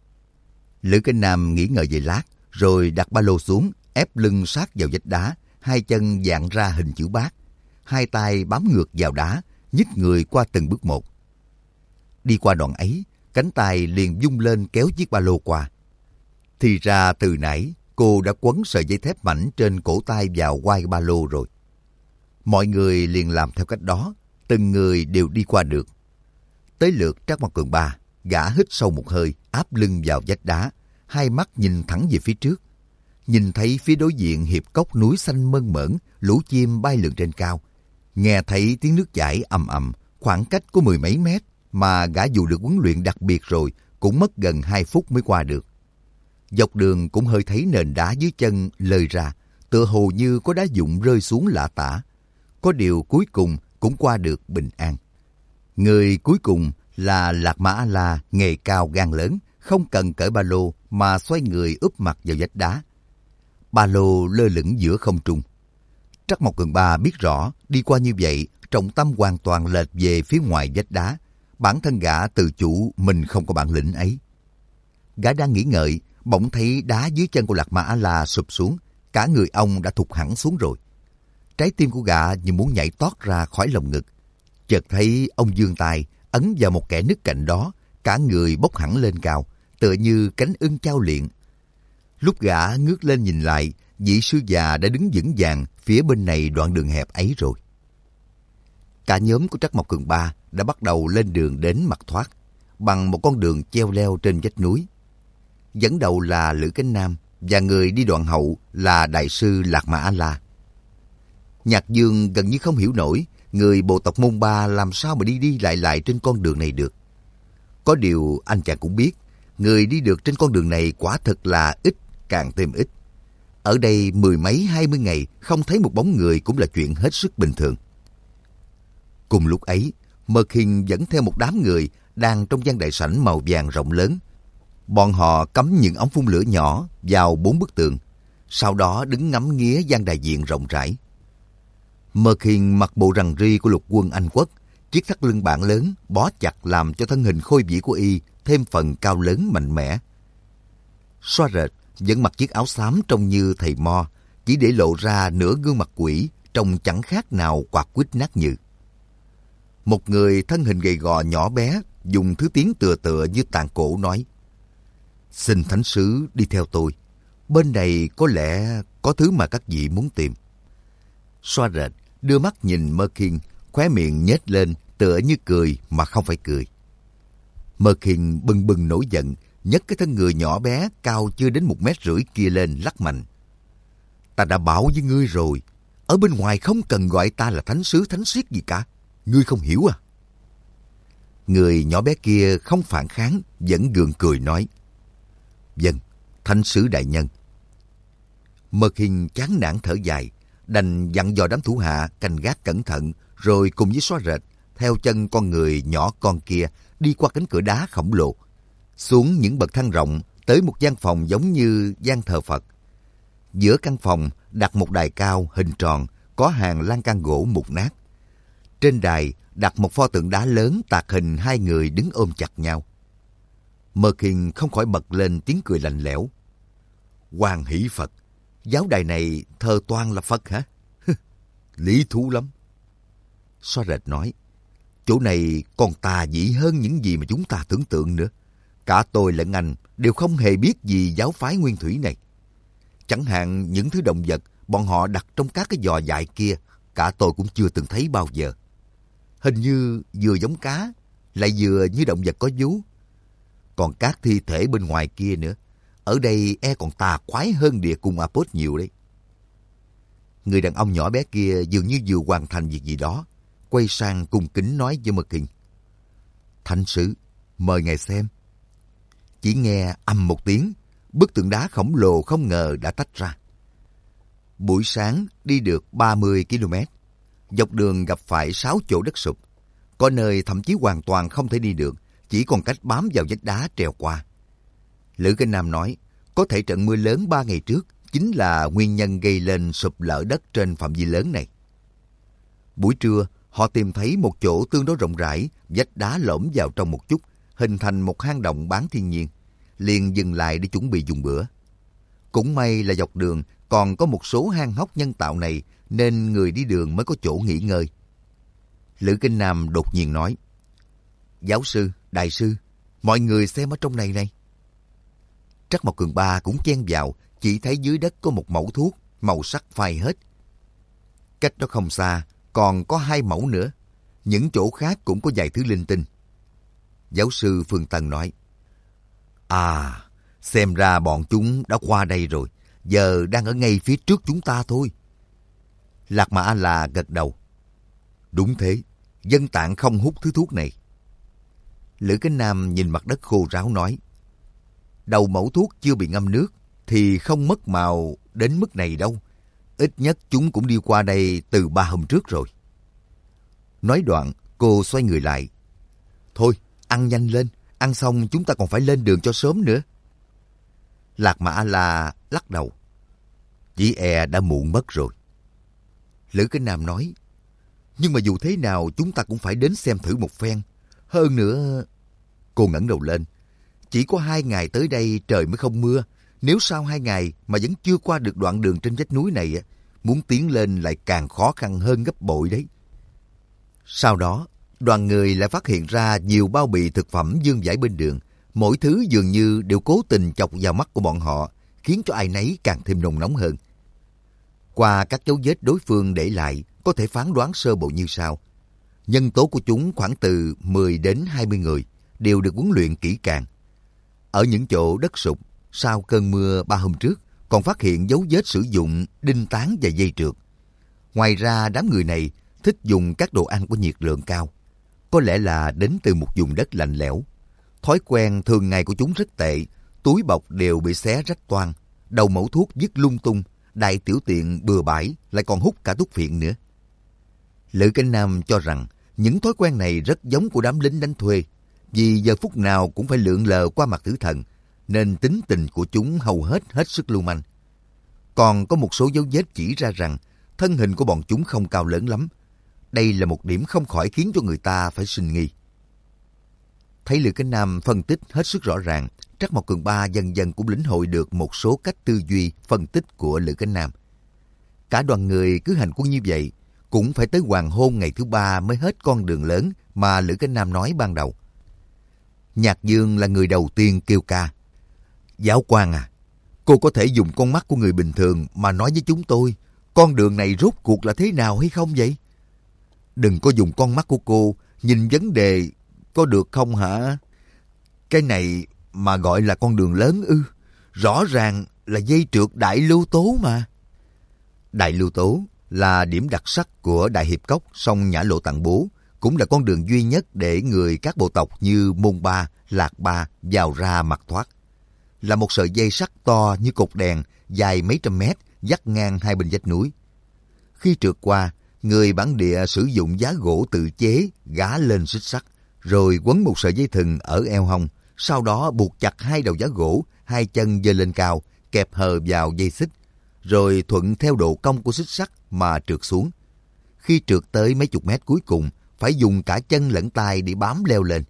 Lữ Cánh Nam nghỉ ngơi vài lát, rồi đặt ba lô xuống, ép lưng sát vào vách đá, hai chân dạn ra hình chữ bát, hai tay bám ngược vào đá, nhích người qua từng bước một. Đi qua đoạn ấy, cánh tay liền vung lên kéo chiếc ba lô qua. Thì ra từ nãy cô đã quấn sợi dây thép mảnh trên cổ tay vào quai ba lô rồi. Mọi người liền làm theo cách đó, từng người đều đi qua được. Tới lượt Trác Mộc Cường Ba, gã hít sâu một hơi, áp lưng vào vách đá, hai mắt nhìn thẳng về phía trước. Nhìn thấy phía đối diện hiệp cốc núi xanh mơn mởn, lũ chim bay lượn trên cao. Nghe thấy tiếng nước chảy ầm ầm, khoảng cách có 10 mấy mét, mà gã dù được huấn luyện đặc biệt rồi, cũng mất gần 2 phút mới qua được. Dọc đường cũng hơi thấy nền đá dưới chân lơi ra, tựa hồ như có đá vụn rơi xuống lả tả. Có điều cuối cùng cũng qua được bình an. Người cuối cùng là Lạc Mà A-la, nghề cao gan lớn, không cần cởi ba lô mà xoay người úp mặt vào vách đá. Ba lô lơ lửng giữa không trung. Trắc Mộc Cường Ba biết rõ đi qua như vậy, trọng tâm hoàn toàn lệch về phía ngoài vách đá. Bản thân gã tự chủ mình không có bản lĩnh ấy. Gã đang nghĩ ngợi, bỗng thấy đá dưới chân của Lạc Ma A-la sụp xuống, cả người ông đã thụt hẳn xuống rồi. Trái tim của gã như muốn nhảy tót ra khỏi lồng ngực. Chợt thấy ông giương tay ấn vào một kẽ nứt cạnh đó, cả người bốc hẳn lên cao, tựa như cánh ưng chao liệng. Lúc gã ngước lên nhìn lại, vị sư già đã đứng vững vàng phía bên này đoạn đường hẹp ấy rồi. Cả nhóm của Trắc Mộc Cường Ba đã bắt đầu lên đường đến Mặt Thoát, bằng một con đường treo leo trên vách núi. Dẫn đầu là Lữ Cánh Nam và người đi đoạn hậu là Đại sư Lạc Ma A-la. Nhạc Dương gần như không hiểu nổi người bộ tộc Môn Ba làm sao mà đi đi lại trên con đường này được. Có điều anh chàng cũng biết, người đi được trên con đường này quả thật là ít, càng thêm ít. Ở đây 10 mấy 20 ngày không thấy một bóng người cũng là chuyện hết sức bình thường. Cùng lúc ấy, Mơ Khiên dẫn theo một đám người đang trong gian đại sảnh màu vàng rộng lớn. Bọn họ cắm những ống phun lửa nhỏ vào 4 bức tường, sau đó đứng ngắm nghía gian đại diện rộng rãi. Mơ Khiên mặc bộ rằn ri của lục quân Anh quốc, chiếc thắt lưng bạn lớn bó chặt làm cho thân hình khôi vĩ của y thêm phần cao lớn mạnh mẽ. Xoa Rệt vẫn mặc chiếc áo xám trông như thầy mo, chỉ để lộ ra nửa gương mặt quỷ, trông chẳng khác nào quạt quýt nát nhừ. Một người thân hình gầy gò nhỏ bé, dùng thứ tiếng tựa như tạng cổ nói: "Xin thánh sứ đi theo tôi. Bên này có lẽ có thứ mà các vị muốn tìm." Xoa Rệt đưa mắt nhìn Mơ Khiên, khóe miệng nhếch lên tựa như cười mà không phải cười. Mơ Khiên bừng bừng nổi giận, nhấc cái thân người nhỏ bé cao chưa đến 1,5 mét kia lên lắc mạnh. "Ta đã bảo với ngươi rồi, ở bên ngoài không cần gọi ta là thánh sứ thánh siết gì cả. Ngươi không hiểu à?" Người nhỏ bé kia không phản kháng, vẫn gượng cười nói: "Vâng, thánh sứ đại nhân." Mơ Khiên chán nản thở dài, đành dặn dò đám thủ hạ canh gác cẩn thận, rồi cùng với Xoa Rệt theo chân con người nhỏ con kia đi qua cánh cửa đá khổng lồ, xuống những bậc thang rộng tới một gian phòng giống như gian thờ Phật. Giữa căn phòng đặt một đài cao hình tròn có hàng lan can gỗ mục nát. Trên đài đặt một pho tượng đá lớn tạc hình hai người đứng ôm chặt nhau. Mơ Khiên không khỏi bật lên tiếng cười lạnh lẽo: "Hoan hỷ Phật, giáo đài này thờ toan là Phật hả? Lý thú lắm." Xoa Rệt nói: "Chỗ này còn tà dị hơn những gì mà chúng ta tưởng tượng nữa. Cả tôi lẫn anh đều không hề biết gì giáo phái nguyên thủy này. Chẳng hạn những thứ động vật bọn họ đặt trong các cái giò dại kia, cả tôi cũng chưa từng thấy bao giờ. Hình như vừa giống cá, lại vừa như động vật có vú. Còn các thi thể bên ngoài kia nữa, ở đây e còn tà quái hơn địa cung Apos nhiều đấy." Người đàn ông nhỏ bé kia dường như vừa hoàn thành việc gì đó, quay sang cung kính nói với Mơ Khiên: "Thánh sứ, mời ngài xem." Chỉ nghe ầm một tiếng, bức tượng đá khổng lồ không ngờ đã tách ra. Buổi sáng đi được 30 km, dọc đường gặp phải 6 chỗ đất sụp, có nơi thậm chí hoàn toàn không thể đi được, chỉ còn cách bám vào vách đá trèo qua. Lữ Cánh Nam nói, có thể trận mưa lớn 3 ngày trước chính là nguyên nhân gây lên sụp lở đất trên phạm vi lớn này. Buổi trưa, họ tìm thấy một chỗ tương đối rộng rãi, vách đá lõm vào trong một chút, hình thành một hang động bán thiên nhiên, liền dừng lại để chuẩn bị dùng bữa. Cũng may là dọc đường còn có một số hang hốc nhân tạo này, nên người đi đường mới có chỗ nghỉ ngơi. Lữ Kinh Nam đột nhiên nói, giáo sư, đại sư, mọi người xem ở trong này này. Trắc Mộc Cường Ba cũng chen vào, chỉ thấy dưới đất có một mẩu thuốc, màu sắc phai hết. Cách đó không xa, còn có 2 mẩu nữa. Những chỗ khác cũng có vài thứ linh tinh. Giáo sư Phương Tân nói, à, xem ra bọn chúng đã qua đây rồi, giờ đang ở ngay phía trước chúng ta thôi. Lạc Mà A-la gật đầu. Đúng thế, dân Tạng không hút thứ thuốc này. Lữ Cánh Nam nhìn mặt đất khô ráo nói, đầu mẩu thuốc chưa bị ngâm nước thì không mất màu đến mức này đâu. Ít nhất chúng cũng đi qua đây từ 3 hôm trước rồi. Nói đoạn, cô xoay người lại. Thôi, ăn nhanh lên, ăn xong chúng ta còn phải lên đường cho sớm nữa. Lạc Mà A-la lắc đầu. Chỉ e đã muộn mất rồi. Lữ Kính Nam nói, nhưng mà dù thế nào chúng ta cũng phải đến xem thử một phen. Hơn nữa... Cô ngẩng đầu lên. Chỉ có 2 ngày tới đây trời mới không mưa. Nếu sau 2 ngày mà vẫn chưa qua được đoạn đường trên vách núi này, muốn tiến lên lại càng khó khăn hơn gấp bội đấy. Sau đó, đoàn người lại phát hiện ra nhiều bao bì thực phẩm vương vãi bên đường. Mỗi thứ dường như đều cố tình chọc vào mắt của bọn họ, khiến cho ai nấy càng thêm nôn nóng hơn. Qua các dấu vết đối phương để lại, có thể phán đoán sơ bộ như sau. Nhân tố của chúng khoảng từ 10 đến 20 người, đều được huấn luyện kỹ càng. Ở những chỗ đất sụp, sau cơn mưa 3 hôm trước, còn phát hiện dấu vết sử dụng đinh tán và dây trượt. Ngoài ra, đám người này thích dùng các đồ ăn có nhiệt lượng cao. Có lẽ là đến từ một vùng đất lạnh lẽo. Thói quen thường ngày của chúng rất tệ, túi bọc đều bị xé rách toang, đầu mẩu thuốc vứt lung tung, đại tiểu tiện bừa bãi, lại còn hút cả thuốc phiện nữa. Lữ Cảnh Nam cho rằng những thói quen này rất giống của đám lính đánh thuê, vì giờ phút nào cũng phải lượn lờ qua mặt tử thần, nên tính tình của chúng hầu hết sức lưu manh. Còn có một số dấu vết chỉ ra rằng thân hình của bọn chúng không cao lớn lắm. Đây là một điểm không khỏi khiến cho người ta phải sinh nghi. Thấy Lữ Cảnh Nam phân tích hết sức rõ ràng, Trắc Mộc Cường Ba dần dần cũng lĩnh hội được một số cách tư duy phân tích của Lữ Cảnh Nam. Cả đoàn người cứ hành quân như vậy, cũng phải tới hoàng hôn ngày thứ 3 mới hết con đường lớn mà Lữ Cảnh Nam nói ban đầu. Nhạc Dương là người đầu tiên kêu ca. Giáo quan à, cô có thể dùng con mắt của người bình thường mà nói với chúng tôi, con đường này rốt cuộc là thế nào hay không vậy? Đừng có dùng con mắt của cô nhìn vấn đề có được không hả? Cái này mà gọi là con đường lớn ư? Rõ ràng là dây trượt Đại Lưu Tố mà. Đại Lưu Tố là điểm đặc sắc của Đại Hiệp Cốc sông Nhã Lộ Tạng Bố, cũng là con đường duy nhất để người các bộ tộc như Môn Ba, Lạc Ba vào ra mặt thoát. Là một sợi dây sắt to như cột đèn, dài mấy trăm mét, dắt ngang hai bên vách núi. Khi trượt qua, người bản địa sử dụng giá gỗ tự chế gá lên xích sắt, rồi quấn một sợi dây thừng ở eo hông, sau đó buộc chặt hai đầu giá gỗ, hai chân giơ lên cao, kẹp hờ vào dây xích, rồi thuận theo độ cong của xích sắt mà trượt xuống. Khi trượt tới mấy chục mét cuối cùng, phải dùng cả chân lẫn tay để bám leo lên.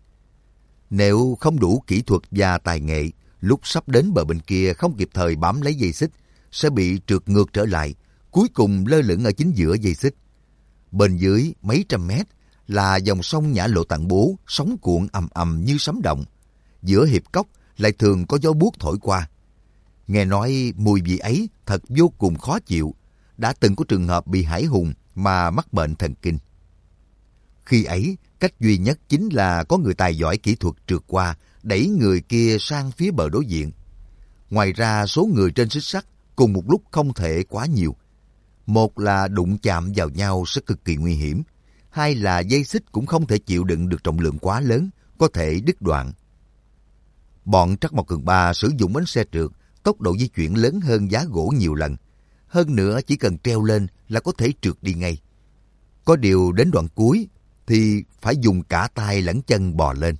Nếu không đủ kỹ thuật và tài nghệ, lúc sắp đến bờ bên kia không kịp thời bám lấy dây xích, sẽ bị trượt ngược trở lại, cuối cùng lơ lửng ở chính giữa dây xích. Bên dưới mấy trăm mét là dòng sông Nhã Lộ Tạng Bố, sóng cuộn ầm ầm như sấm động. Giữa hiệp cốc lại thường có gió buốt thổi qua. Nghe nói mùi vị ấy thật vô cùng khó chịu. Đã từng có trường hợp bị hải hùng mà mắc bệnh thần kinh. Khi ấy, cách duy nhất chính là có người tài giỏi kỹ thuật trượt qua, đẩy người kia sang phía bờ đối diện. Ngoài ra, số người trên xích sắt cùng một lúc không thể quá nhiều. Một là đụng chạm vào nhau sẽ cực kỳ nguy hiểm. Hai là dây xích cũng không thể chịu đựng được trọng lượng quá lớn, có thể đứt đoạn. Bọn Trắc Mộc Cường Ba sử dụng bánh xe trượt, tốc độ di chuyển lớn hơn giá gỗ nhiều lần. Hơn nữa chỉ cần treo lên là có thể trượt đi ngay. Có điều đến đoạn cuối thì phải dùng cả tay lẫn chân bò lên.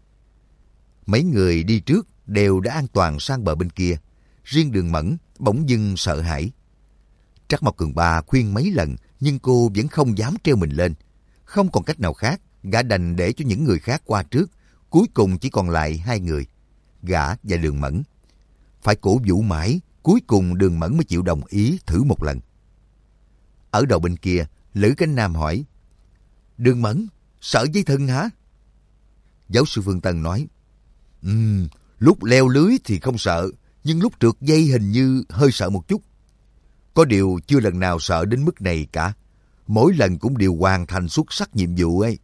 Mấy người đi trước đều đã an toàn sang bờ bên kia. Riêng Đường Mẫn bỗng dưng sợ hãi. Trắc Mộc Cường Ba khuyên mấy lần nhưng cô vẫn không dám treo mình lên. Không còn cách nào khác, gã đành để cho những người khác qua trước. Cuối cùng chỉ còn lại hai người, gã và Đường Mẫn. Phải cổ vũ mãi, cuối cùng Đường Mẫn mới chịu đồng ý thử một lần. Ở đầu bên kia, Lữ Cảnh Nam hỏi, Đường Mẫn, sợ dây thừng hả? Giáo sư Phương Tân nói, lúc leo lưới thì không sợ, nhưng lúc trượt dây hình như hơi sợ một chút. Có điều chưa lần nào sợ đến mức này cả. Mỗi lần cũng đều hoàn thành xuất sắc nhiệm vụ ấy.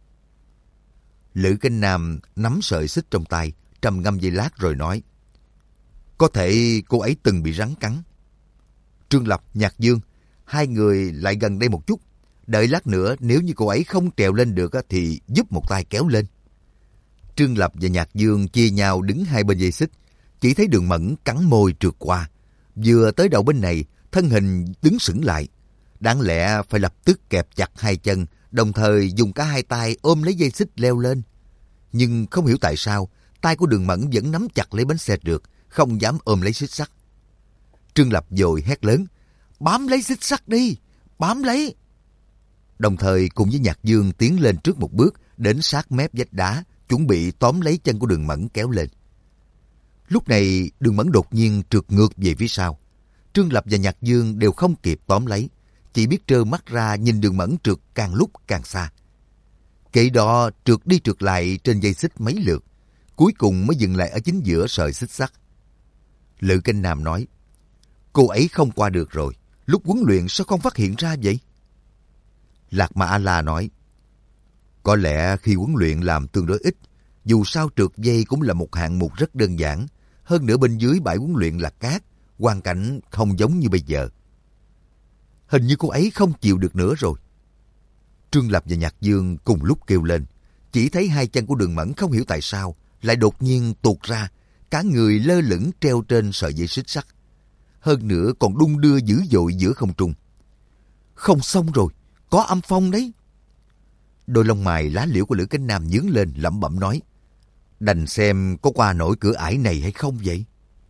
Lữ Cảnh Nam nắm sợi xích trong tay, trầm ngâm giây lát rồi nói, có thể cô ấy từng bị rắn cắn. Trương Lập, Nhạc Dương, hai người lại gần đây một chút. Đợi lát nữa nếu như cô ấy không trèo lên được thì giúp một tay kéo lên. Trương Lập và Nhạc Dương chia nhau đứng hai bên dây xích. Chỉ thấy Đường Mẫn cắn môi trượt qua. Vừa tới đầu bên này, thân hình đứng sững lại. Đáng lẽ phải lập tức kẹp chặt hai chân, đồng thời dùng cả hai tay ôm lấy dây xích leo lên. Nhưng không hiểu tại sao, tay của Đường Mẫn vẫn nắm chặt lấy bánh xe trượt, không dám ôm lấy xích sắt. Trương Lập vội hét lớn, bám lấy xích sắt đi, bám lấy. Đồng thời cùng với Nhạc Dương tiến lên trước một bước, đến sát mép vách đá, chuẩn bị tóm lấy chân của Đường Mẫn kéo lên. Lúc này Đường Mẫn đột nhiên trượt ngược về phía sau. Trương Lập và Nhạc Dương đều không kịp tóm lấy, chỉ biết trơ mắt ra nhìn Đường Mẫn trượt càng lúc càng xa. Kệ đó trượt đi trượt lại trên dây xích mấy lượt, cuối cùng mới dừng lại ở chính giữa sợi xích sắt. Lữ Canh Nam nói, cô ấy không qua được rồi, lúc huấn luyện sao không phát hiện ra vậy? Lạc Ma A-la nói, có lẽ khi huấn luyện làm tương đối ít, dù sao trượt dây cũng là một hạng mục rất đơn giản, hơn nữa bên dưới bãi huấn luyện là cát, hoàn cảnh không giống như bây giờ. Hình như cô ấy không chịu được nữa rồi. Trương Lập và Nhạc Dương cùng lúc kêu lên, chỉ thấy hai chân của Đường Mẫn không hiểu tại sao lại đột nhiên tuột ra, cả người lơ lửng treo trên sợi dây xích sắt. Hơn nữa còn đung đưa dữ dội giữa không trung. Không xong rồi, có âm phong đấy. Đôi lông mày lá liễu của Lữ Cánh Nam nhướng lên lẩm bẩm nói, đành xem có qua nổi cửa ải này hay không vậy.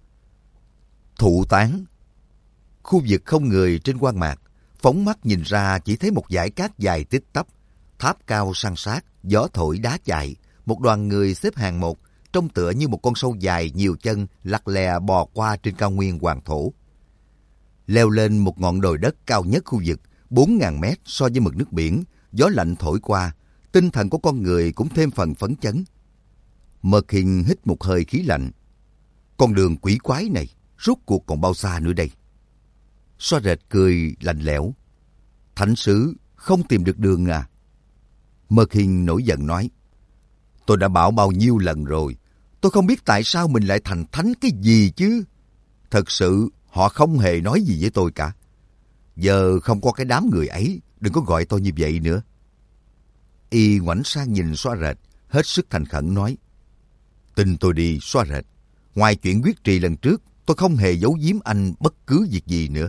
Thụ tán. Khu vực không người trên hoang mạc, phóng mắt nhìn ra chỉ thấy một dải cát dài tít tắp, tháp cao san sát, gió thổi đá chạy, một đoàn người xếp hàng một, trông tựa như một con sâu dài nhiều chân lặt lè bò qua trên cao nguyên hoàng thổ. Leo lên một ngọn đồi đất cao nhất khu vực, 4.000 mét so với mực nước biển, gió lạnh thổi qua, tinh thần của con người cũng thêm phần phấn chấn. Mật Hình hít một hơi khí lạnh. Con đường quỷ quái này, rốt cuộc còn bao xa nữa đây? Xoa Rệt cười lạnh lẽo. Thánh sứ, không tìm được đường à? Mật Hình nổi giận nói, tôi đã bảo bao nhiêu lần rồi, tôi không biết tại sao mình lại thành thánh cái gì chứ. Thật sự, họ không hề nói gì với tôi cả. Giờ không có cái đám người ấy, đừng có gọi tôi như vậy nữa. Y ngoảnh sang nhìn Xoa Rệt, hết sức thành khẩn nói, tin tôi đi Xoa Rệt, ngoài chuyện quyết trì lần trước, tôi không hề giấu giếm anh bất cứ việc gì nữa.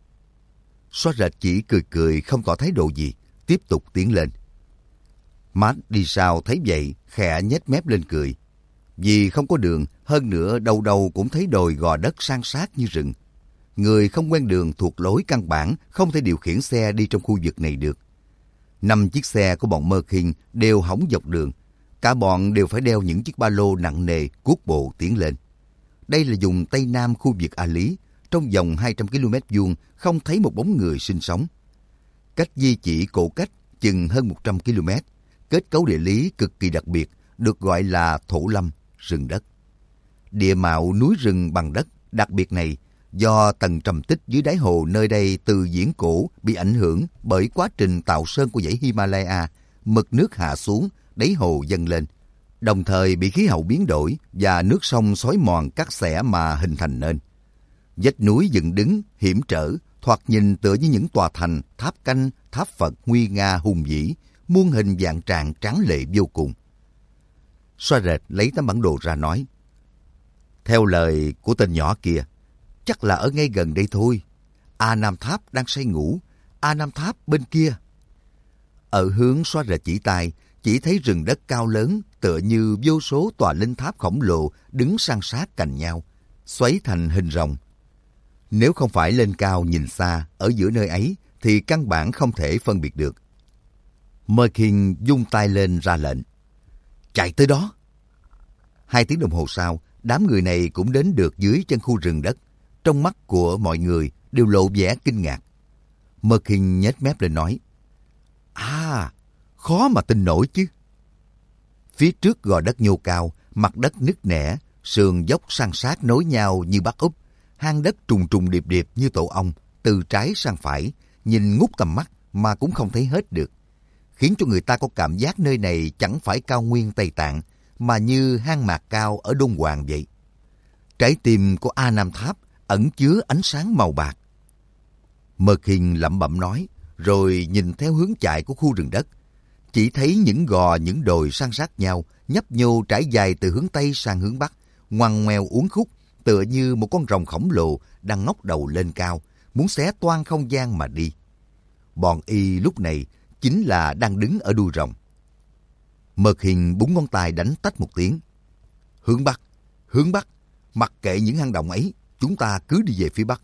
Xoa Rệt chỉ cười cười không tỏ thái độ gì, tiếp tục tiến lên. Matt đi sau thấy vậy, khẽ nhếch mép lên cười. Vì không có đường, hơn nữa đâu đâu cũng thấy đồi gò đất san sát như rừng. Người không quen đường thuộc lối căn bản không thể điều khiển xe đi trong khu vực này được. 5 chiếc xe của bọn Mơ Kinh đều hỏng dọc đường. Cả bọn đều phải đeo những chiếc ba lô nặng nề cuốc bộ tiến lên. Đây là vùng Tây Nam khu vực A Lý, trong vòng 200 km vuông không thấy một bóng người sinh sống. Cách di chỉ cổ cách chừng hơn 100 km, kết cấu địa lý cực kỳ đặc biệt, được gọi là thổ lâm, rừng đất. Địa mạo núi rừng bằng đất đặc biệt này do tầng trầm tích dưới đáy hồ nơi đây từ viễn cổ bị ảnh hưởng bởi quá trình tạo sơn của dãy Himalaya, mực nước hạ xuống, đáy hồ dâng lên, đồng thời bị khí hậu biến đổi và nước sông xói mòn cắt xẻ mà hình thành nên. Vách núi dựng đứng, hiểm trở, thoạt nhìn tựa như những tòa thành, tháp canh, tháp Phật nguy nga hùng vĩ, muôn hình vạn trạng tráng lệ vô cùng. Xoa Rệt lấy tấm bản đồ ra nói, theo lời của tên nhỏ kia, chắc là ở ngay gần đây thôi. A Nam Tháp đang say ngủ, A Nam Tháp bên kia. Ở hướng Xoa Rệt chỉ tay, chỉ thấy rừng đất cao lớn tựa như vô số tòa linh tháp khổng lồ đứng san sát cạnh nhau, xoáy thành hình rồng. Nếu không phải lên cao nhìn xa ở giữa nơi ấy thì căn bản không thể phân biệt được. Mơ Kinh vung tay lên ra lệnh, chạy tới đó. 2 tiếng đồng hồ sau, đám người này cũng đến được dưới chân khu rừng đất. Trong mắt của mọi người đều lộ vẻ kinh ngạc. Mơ Kinh nhếch mép lên nói, khó mà tin nổi chứ. Phía trước gò đất nhô cao, mặt đất nứt nẻ, sườn dốc san sát nối nhau như bát úp, hang đất trùng trùng điệp điệp như tổ ong, từ trái sang phải, nhìn ngút tầm mắt mà cũng không thấy hết được, khiến cho người ta có cảm giác nơi này chẳng phải cao nguyên Tây Tạng, mà như hang mạc cao ở Đôn Hoàng vậy. Trái tim của A Nam Tháp ẩn chứa ánh sáng màu bạc. Mơ Kinh lẩm bẩm nói, rồi nhìn theo hướng chạy của khu rừng đất. Chỉ thấy những gò, những đồi san sát nhau, nhấp nhô trải dài từ hướng Tây sang hướng Bắc, ngoằn ngoèo uốn khúc, tựa như một con rồng khổng lồ đang ngóc đầu lên cao, muốn xé toang không gian mà đi. Bọn y lúc này chính là đang đứng ở đuôi rồng. Mật Hình búng ngón tay đánh tách một tiếng. Hướng Bắc, hướng Bắc, mặc kệ những hang động ấy, chúng ta cứ đi về phía Bắc.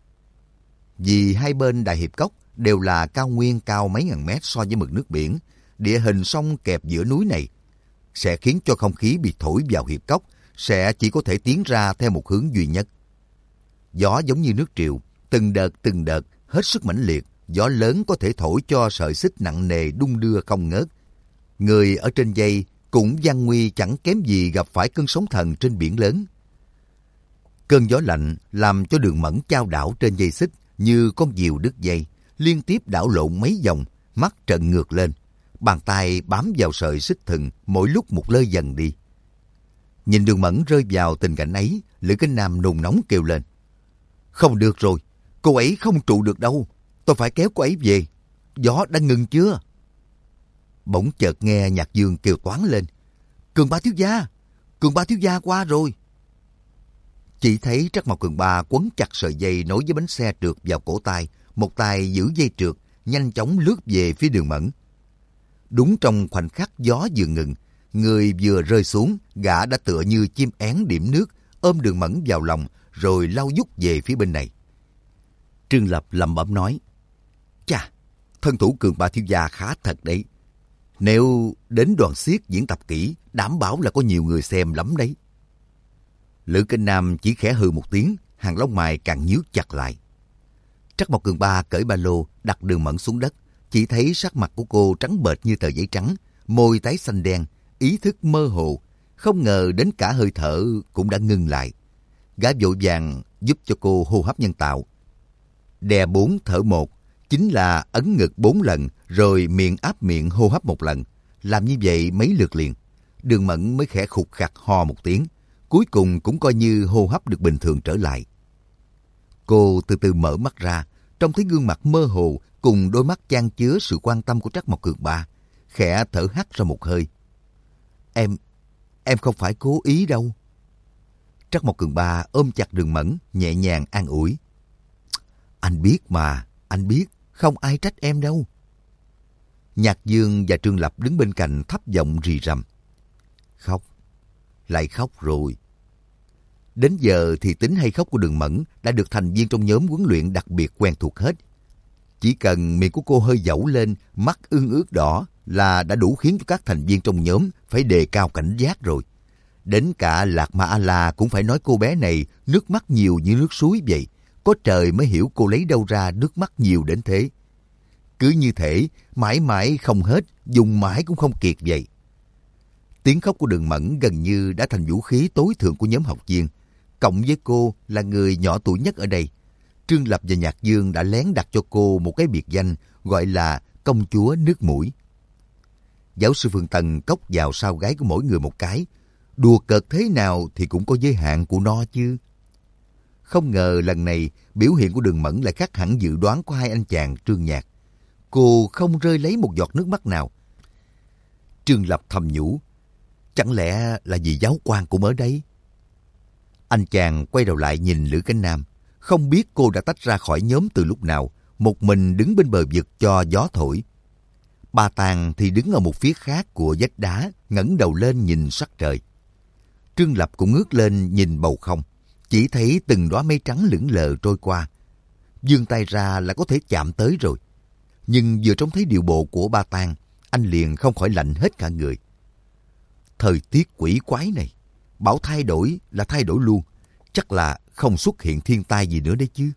Vì hai bên Đại Hiệp Cốc đều là cao nguyên cao mấy ngàn mét so với mực nước biển, địa hình sông kẹp giữa núi này sẽ khiến cho không khí bị thổi vào Hiệp Cốc sẽ chỉ có thể tiến ra theo một hướng duy nhất. Gió giống như nước triều, từng đợt, hết sức mãnh liệt, gió lớn có thể thổi cho sợi xích nặng nề đung đưa không ngớt. Người ở trên dây cũng gian nguy chẳng kém gì gặp phải cơn sóng thần trên biển lớn. Cơn gió lạnh làm cho Đường Mẫn chao đảo trên dây xích như con diều đứt dây, liên tiếp đảo lộn mấy vòng, mắt trợn ngược lên. Bàn tay bám vào sợi xích thừng mỗi lúc một lơi dần đi. Nhìn Đường Mẫn rơi vào tình cảnh ấy, Lữ Kinh Nam nôn nóng kêu lên. Không được rồi, cô ấy không trụ được đâu. Tôi phải kéo cô ấy về. Gió đã ngừng chưa? Bỗng chợt nghe Nhạc Dương kêu toáng lên. Cường Ba thiếu gia! Cường Ba thiếu gia qua rồi! Chỉ thấy Trắc Mộc Cường Ba quấn chặt sợi dây nối với bánh xe trượt vào cổ tay, một tay giữ dây trượt, nhanh chóng lướt về phía Đường Mẫn. Đúng trong khoảnh khắc gió vừa ngừng, người vừa rơi xuống, gã đã tựa như chim én điểm nước, ôm Đường Mẫn vào lòng, rồi lao vút về phía bên này. Trương Lập lẩm bẩm nói, chà, thân thủ Cường Ba thiếu gia khá thật đấy. Nếu đến đoàn xiếc diễn tập kỹ, đảm bảo là có nhiều người xem lắm đấy. Lữ Kinh Nam chỉ khẽ hừ một tiếng, hàng lông mày càng nhíu chặt lại. Trắc Mộc Cường Ba cởi ba lô, đặt Đường Mẫn xuống đất. Chỉ thấy sắc mặt của cô trắng bệch như tờ giấy trắng, môi tái xanh đen, ý thức mơ hồ. Không ngờ đến cả hơi thở cũng đã ngưng lại. Gã vội vàng giúp cho cô hô hấp nhân tạo. Đè 4 thở 1, chính là ấn ngực 4 lần, rồi miệng áp miệng hô hấp 1 lần. Làm như vậy mấy lượt liền, Đường Mẫn mới khẽ khục khặc ho một tiếng. Cuối cùng cũng coi như hô hấp được bình thường trở lại. Cô từ từ mở mắt ra, trông thấy gương mặt mơ hồ cùng đôi mắt chan chứa sự quan tâm của Trắc Mộc Cường Ba, khẽ thở hắt ra một hơi. Em không phải cố ý đâu. Trắc Mộc Cường Ba ôm chặt Đường Mẫn, nhẹ nhàng an ủi. Anh biết mà, anh biết, không ai trách em đâu. Nhạc Dương và Trương Lập đứng bên cạnh thấp giọng rì rầm. Khóc, lại khóc rồi. Đến giờ thì tính hay khóc của Đường Mẫn đã được thành viên trong nhóm huấn luyện đặc biệt quen thuộc hết. Chỉ cần miệng của cô hơi dẩu lên, mắt ương ướt đỏ là đã đủ khiến cho các thành viên trong nhóm phải đề cao cảnh giác rồi. Đến cả Lạc Ma A-la cũng phải nói cô bé này nước mắt nhiều như nước suối vậy. Có trời mới hiểu cô lấy đâu ra nước mắt nhiều đến thế. Cứ như thể mãi mãi không hết, dùng mãi cũng không kiệt vậy. Tiếng khóc của Đường Mẫn gần như đã thành vũ khí tối thượng của nhóm học viên. Cộng với cô là người nhỏ tuổi nhất ở đây, Trương Lập và Nhạc Dương đã lén đặt cho cô một cái biệt danh gọi là công chúa nước mũi. Giáo sư Phương Tần cốc vào sau gáy của mỗi người một cái. Đùa cợt thế nào thì cũng có giới hạn của nó chứ. Không ngờ lần này biểu hiện của Đường Mẫn lại khác hẳn dự đoán của hai anh chàng Trương Nhạc. Cô không rơi lấy một giọt nước mắt nào. Trương Lập thầm nhủ, chẳng lẽ là vì giáo quan cũng ở đây? Anh chàng quay đầu lại nhìn Lữ Cánh Nam. Không biết cô đã tách ra khỏi nhóm từ lúc nào, một mình đứng bên bờ vực cho gió thổi. Ba Tàng thì đứng ở một phía khác của vách đá, ngẩng đầu lên nhìn sắc trời. Trương Lập cũng ngước lên nhìn bầu không, chỉ thấy từng đóa mây trắng lững lờ trôi qua. Vươn tay ra là có thể chạm tới rồi. Nhưng vừa trông thấy điệu bộ của Ba Tàng, anh liền không khỏi lạnh hết cả người. Thời tiết quỷ quái này, bảo thay đổi là thay đổi luôn, chắc là không xuất hiện thiên tai gì nữa đấy chứ.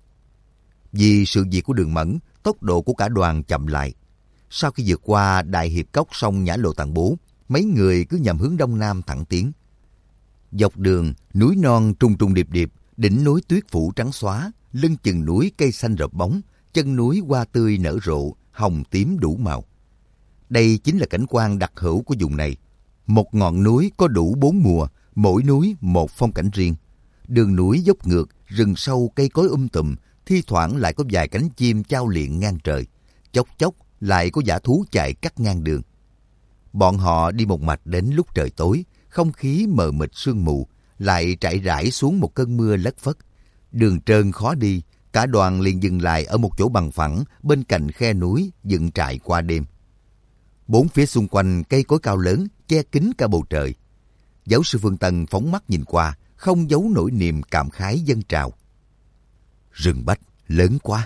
Vì sự việc của Đường Mẫn, tốc độ của cả đoàn chậm lại. Sau khi vượt qua Đại Hiệp Cốc sông Nhã Lộ Tạng Bố, mấy người cứ nhằm hướng đông nam thẳng tiến. Dọc đường, núi non trùng trùng điệp điệp, đỉnh núi tuyết phủ trắng xóa, lưng chừng núi cây xanh rợp bóng, chân núi hoa tươi nở rộ, hồng tím đủ màu. Đây chính là cảnh quan đặc hữu của vùng này. Một ngọn núi có đủ 4 mùa, mỗi núi một phong cảnh riêng. Đường núi dốc ngược, rừng sâu cây cối tùm, thi thoảng lại có vài cánh chim chao liệng ngang trời. Chốc chốc lại có dã thú chạy cắt ngang đường. Bọn họ đi một mạch đến lúc trời tối, không khí mờ mịt sương mù, lại trải rải xuống một cơn mưa lất phất. Đường trơn khó đi, cả đoàn liền dừng lại ở một chỗ bằng phẳng bên cạnh khe núi dựng trại qua đêm. Bốn phía xung quanh cây cối cao lớn che kín cả bầu trời. Giáo sư Phương Tân phóng mắt nhìn qua, không giấu nổi niềm cảm khái dâng trào. Rừng bách lớn quá.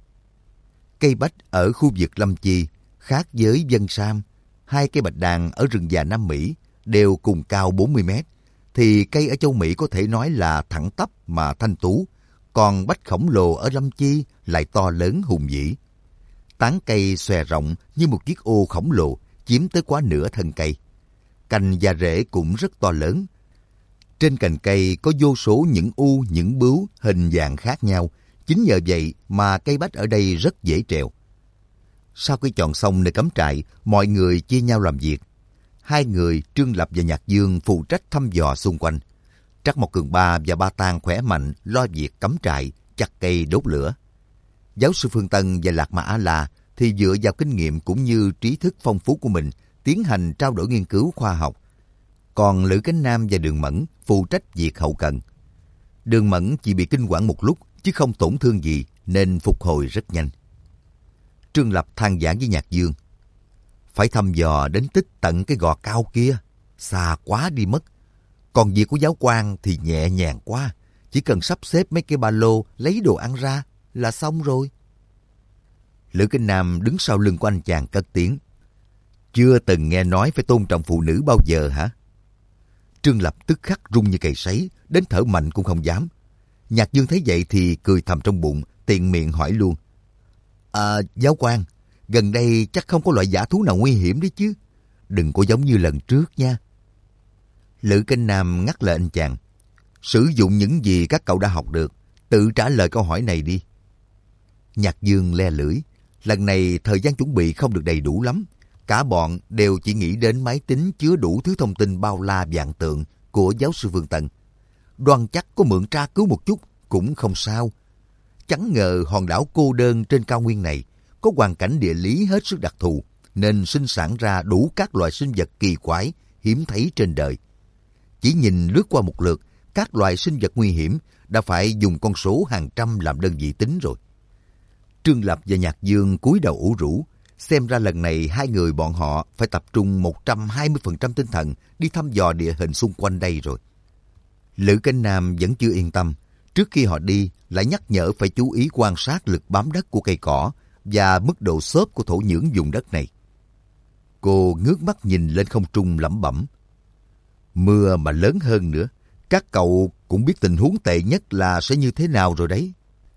Cây bách ở khu vực Lâm Chi khác với Vân Sam. Hai cây bạch đàn ở rừng già Nam Mỹ đều cùng cao 40 mét. Thì cây ở châu Mỹ có thể nói là thẳng tắp mà thanh tú. Còn bách khổng lồ ở Lâm Chi lại to lớn hùng vĩ. Tán cây xòe rộng như một chiếc ô khổng lồ, chiếm tới quá nửa thân cây. Cành và rễ cũng rất to lớn. Trên cành cây có vô số những u, những bướu, hình dạng khác nhau. Chính nhờ vậy mà cây bách ở đây rất dễ trèo. Sau khi chọn xong nơi cắm trại, mọi người chia nhau làm việc. Hai người, Trương Lập và Nhạc Dương, phụ trách thăm dò xung quanh. Trắc Mộc Cường Ba và Ba Tang khỏe mạnh lo việc cắm trại, chặt cây đốt lửa. Giáo sư Phương Tân và Lạc Ma A-la thì dựa vào kinh nghiệm cũng như trí thức phong phú của mình tiến hành trao đổi nghiên cứu khoa học. Còn Lữ Cánh Nam và Đường Mẫn phụ trách việc hậu cần. Đường Mẫn chỉ bị kinh quản một lúc chứ không tổn thương gì nên phục hồi rất nhanh. Trương Lập than vãn với Nhạc Dương. Phải thăm dò đến tích tận cái gò cao kia, xa quá đi mất. Còn việc của giáo quan thì nhẹ nhàng quá, chỉ cần sắp xếp mấy cái ba lô lấy đồ ăn ra là xong rồi. Lữ Kinh Nam đứng sau lưng của anh chàng cất tiếng. Chưa từng nghe nói phải tôn trọng phụ nữ bao giờ hả? Trương Lập tức khắc run như cầy sấy, đến thở mạnh cũng không dám. Nhạc Dương thấy vậy thì cười thầm trong bụng, tiện miệng hỏi luôn. Giáo quan, gần đây chắc không có loại dã thú nào nguy hiểm đấy chứ. Đừng có giống như lần trước nha. Lữ Kinh Nam ngắt lời anh chàng. Sử dụng những gì các cậu đã học được, tự trả lời câu hỏi này đi. Nhạc Dương le lưỡi. Lần này thời gian chuẩn bị không được đầy đủ lắm. Cả bọn đều chỉ nghĩ đến máy tính chứa đủ thứ thông tin bao la vạn tượng của giáo sư Phương Tân. Đoan chắc có mượn tra cứu một chút cũng không sao. Chẳng ngờ hòn đảo cô đơn trên cao nguyên này có hoàn cảnh địa lý hết sức đặc thù, nên sinh sản ra đủ các loại sinh vật kỳ quái, hiếm thấy trên đời. Chỉ nhìn lướt qua một lượt, các loài sinh vật nguy hiểm đã phải dùng con số hàng trăm làm đơn vị tính rồi. Trương Lập và Nhạc Dương cúi đầu ủ rũ. Xem ra lần này hai người bọn họ phải tập trung 120% tinh thần đi thăm dò địa hình xung quanh đây rồi. Lữ Cánh Nam vẫn chưa yên tâm. Trước khi họ đi, lại nhắc nhở phải chú ý quan sát lực bám đất của cây cỏ và mức độ xốp của thổ nhưỡng vùng đất này. Cô ngước mắt nhìn lên không trung lẩm bẩm. Mưa mà lớn hơn nữa, các cậu cũng biết tình huống tệ nhất là sẽ như thế nào rồi đấy.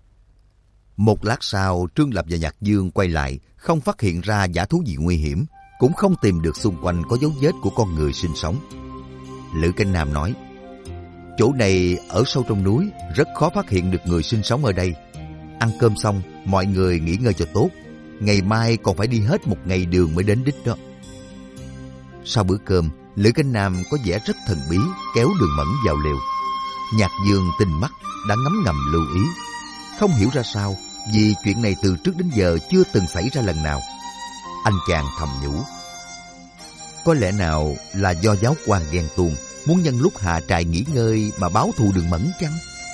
Một lát sau, Trương Lập và Nhạc Dương quay lại, không phát hiện ra dã thú gì nguy hiểm, cũng không tìm được xung quanh có dấu vết của con người sinh sống. Lữ Cánh Nam nói, chỗ này ở sâu trong núi, rất khó phát hiện được người sinh sống ở đây. Ăn cơm xong, mọi người nghỉ ngơi cho tốt. Ngày mai còn phải đi hết một ngày đường mới đến đích đó. Sau bữa cơm, Lữ Cánh Nam có vẻ rất thần bí, kéo Đường Mẫn vào lều. Nhạc Dương tinh mắt, đã ngấm ngầm lưu ý. Không hiểu ra sao, vì chuyện này từ trước đến giờ chưa từng xảy ra lần nào. Anh chàng thầm nhủ. Có lẽ nào là do giáo quan ghen tuông, muốn nhân lúc hạ trại nghỉ ngơi mà báo thù Đường Mẫn chăng?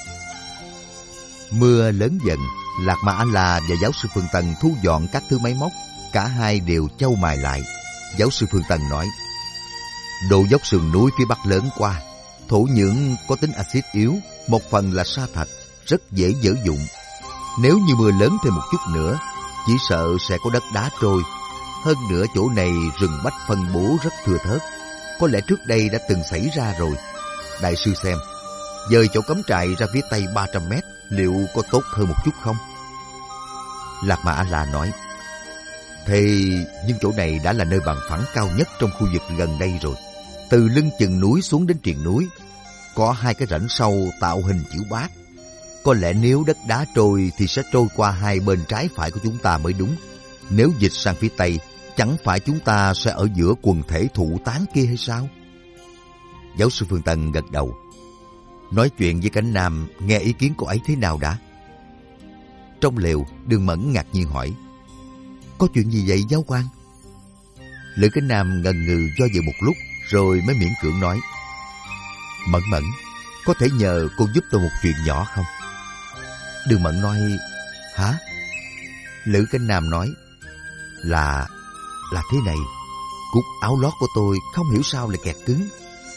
Mưa lớn dần, Lạc Ma A-la và giáo sư Phương Tân thu dọn các thứ máy móc. Cả hai đều chau mày lại. Giáo sư Phương Tân nói, độ dốc sườn núi phía bắc lớn quá, thổ nhưỡng có tính axit yếu, một phần là sa thạch, rất dễ dở dụng. Nếu như mưa lớn thêm một chút nữa, chỉ sợ sẽ có đất đá trôi. Hơn nữa chỗ này rừng bách phân bố rất thưa thớt, có lẽ trước đây đã từng xảy ra rồi. Đại sư xem, dời chỗ cắm trại ra phía tây 300 mét, liệu có tốt hơn một chút không? Lạc Ma A-la nói, thì nhưng chỗ này đã là nơi bằng phẳng cao nhất trong khu vực gần đây rồi. Từ lưng chừng núi xuống đến triền núi, có hai cái rãnh sâu tạo hình chữ bát. Có lẽ nếu đất đá trôi thì sẽ trôi qua hai bên trái phải của chúng ta mới đúng. Nếu dịch sang phía tây, chẳng phải chúng ta sẽ ở giữa quần thể thụ tán kia hay sao? Giáo sư Phương Tân gật đầu. Nói chuyện với Cánh Nam, nghe ý kiến cô ấy thế nào đã? Trong lều, Đường Mẫn ngạc nhiên hỏi, có chuyện gì vậy giáo quan? Lữ Cánh Nam ngần ngừ do dự một lúc, rồi mới miễn cưỡng nói, Mẫn Mẫn, có thể nhờ cô giúp tôi một chuyện nhỏ không? Đường Mẫn nói, hả? Lữ Cánh Nam nói, là thế này, cúc áo lót của tôi không hiểu sao lại kẹt cứng.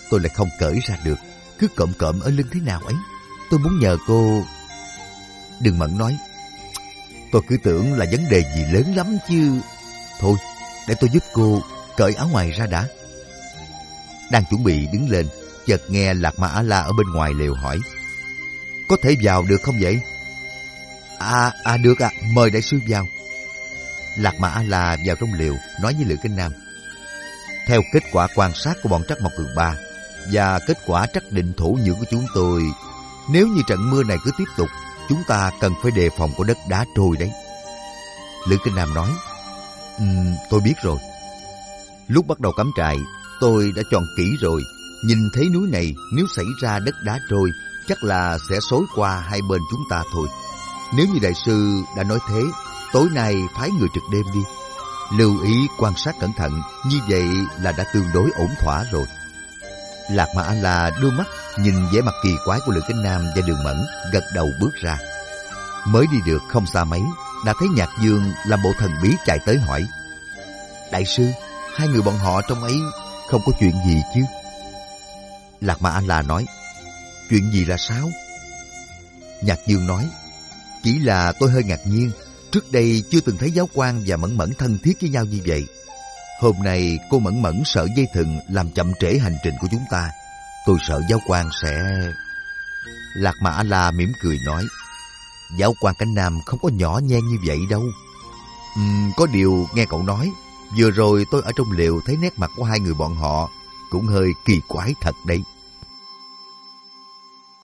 tôi lại không cởi ra được, cứ cộm cộm ở lưng thế nào ấy. Tôi muốn nhờ cô... Đường Mẫn nói, tôi cứ tưởng là vấn đề gì lớn lắm chứ. Thôi, để tôi giúp cô cởi áo ngoài ra đã. Đang chuẩn bị đứng lên, chợt nghe Lạc Ma A-la ở bên ngoài lều hỏi, có thể vào được không vậy? Được ạ, mời đại sư vào. Lạc Ma A-la vào trong lều, nói với Lữ Kinh Nam, theo kết quả quan sát của bọn Trắc Mộc Cường Ba và kết quả trắc định thổ nhưỡng của chúng tôi, nếu như trận mưa này cứ tiếp tục, chúng ta cần phải đề phòng có đất đá trôi đấy. Lữ Kinh Nam nói, tôi biết rồi. Lúc bắt đầu cắm trại, tôi đã chọn kỹ rồi. Nhìn thấy núi này, nếu xảy ra đất đá trôi, chắc là sẽ xối qua hai bên chúng ta thôi. Nếu như đại sư đã nói thế, tối nay phái người trực đêm đi. Lưu ý quan sát cẩn thận, như vậy là đã tương đối ổn thỏa rồi. Lạc Ma A-la đưa mắt nhìn vẻ mặt kỳ quái của Lữ Kính Nam và Đường Mẫn, gật đầu bước ra. Mới đi được không xa mấy, đã thấy Nhạc Dương làm bộ thần bí chạy tới hỏi, đại sư, hai người bọn họ trong ấy không có chuyện gì chứ? Lạc Ma A-la nói, chuyện gì là sao? Nhạc Dương nói, chỉ là tôi hơi ngạc nhiên, trước đây chưa từng thấy Giáo Quan và Mẫn Mẫn thân thiết với nhau như vậy. Hôm nay cô Mẫn Mẫn sợ dây thừng làm chậm trễ hành trình của chúng ta. Tôi sợ Giáo Quan sẽ... Lạc Ma A-la mỉm cười nói, Giáo Quan Cánh Nam không có nhỏ nhen như vậy đâu. Có điều nghe cậu nói, vừa rồi tôi ở trong lều thấy nét mặt của hai người bọn họ cũng hơi kỳ quái thật đấy.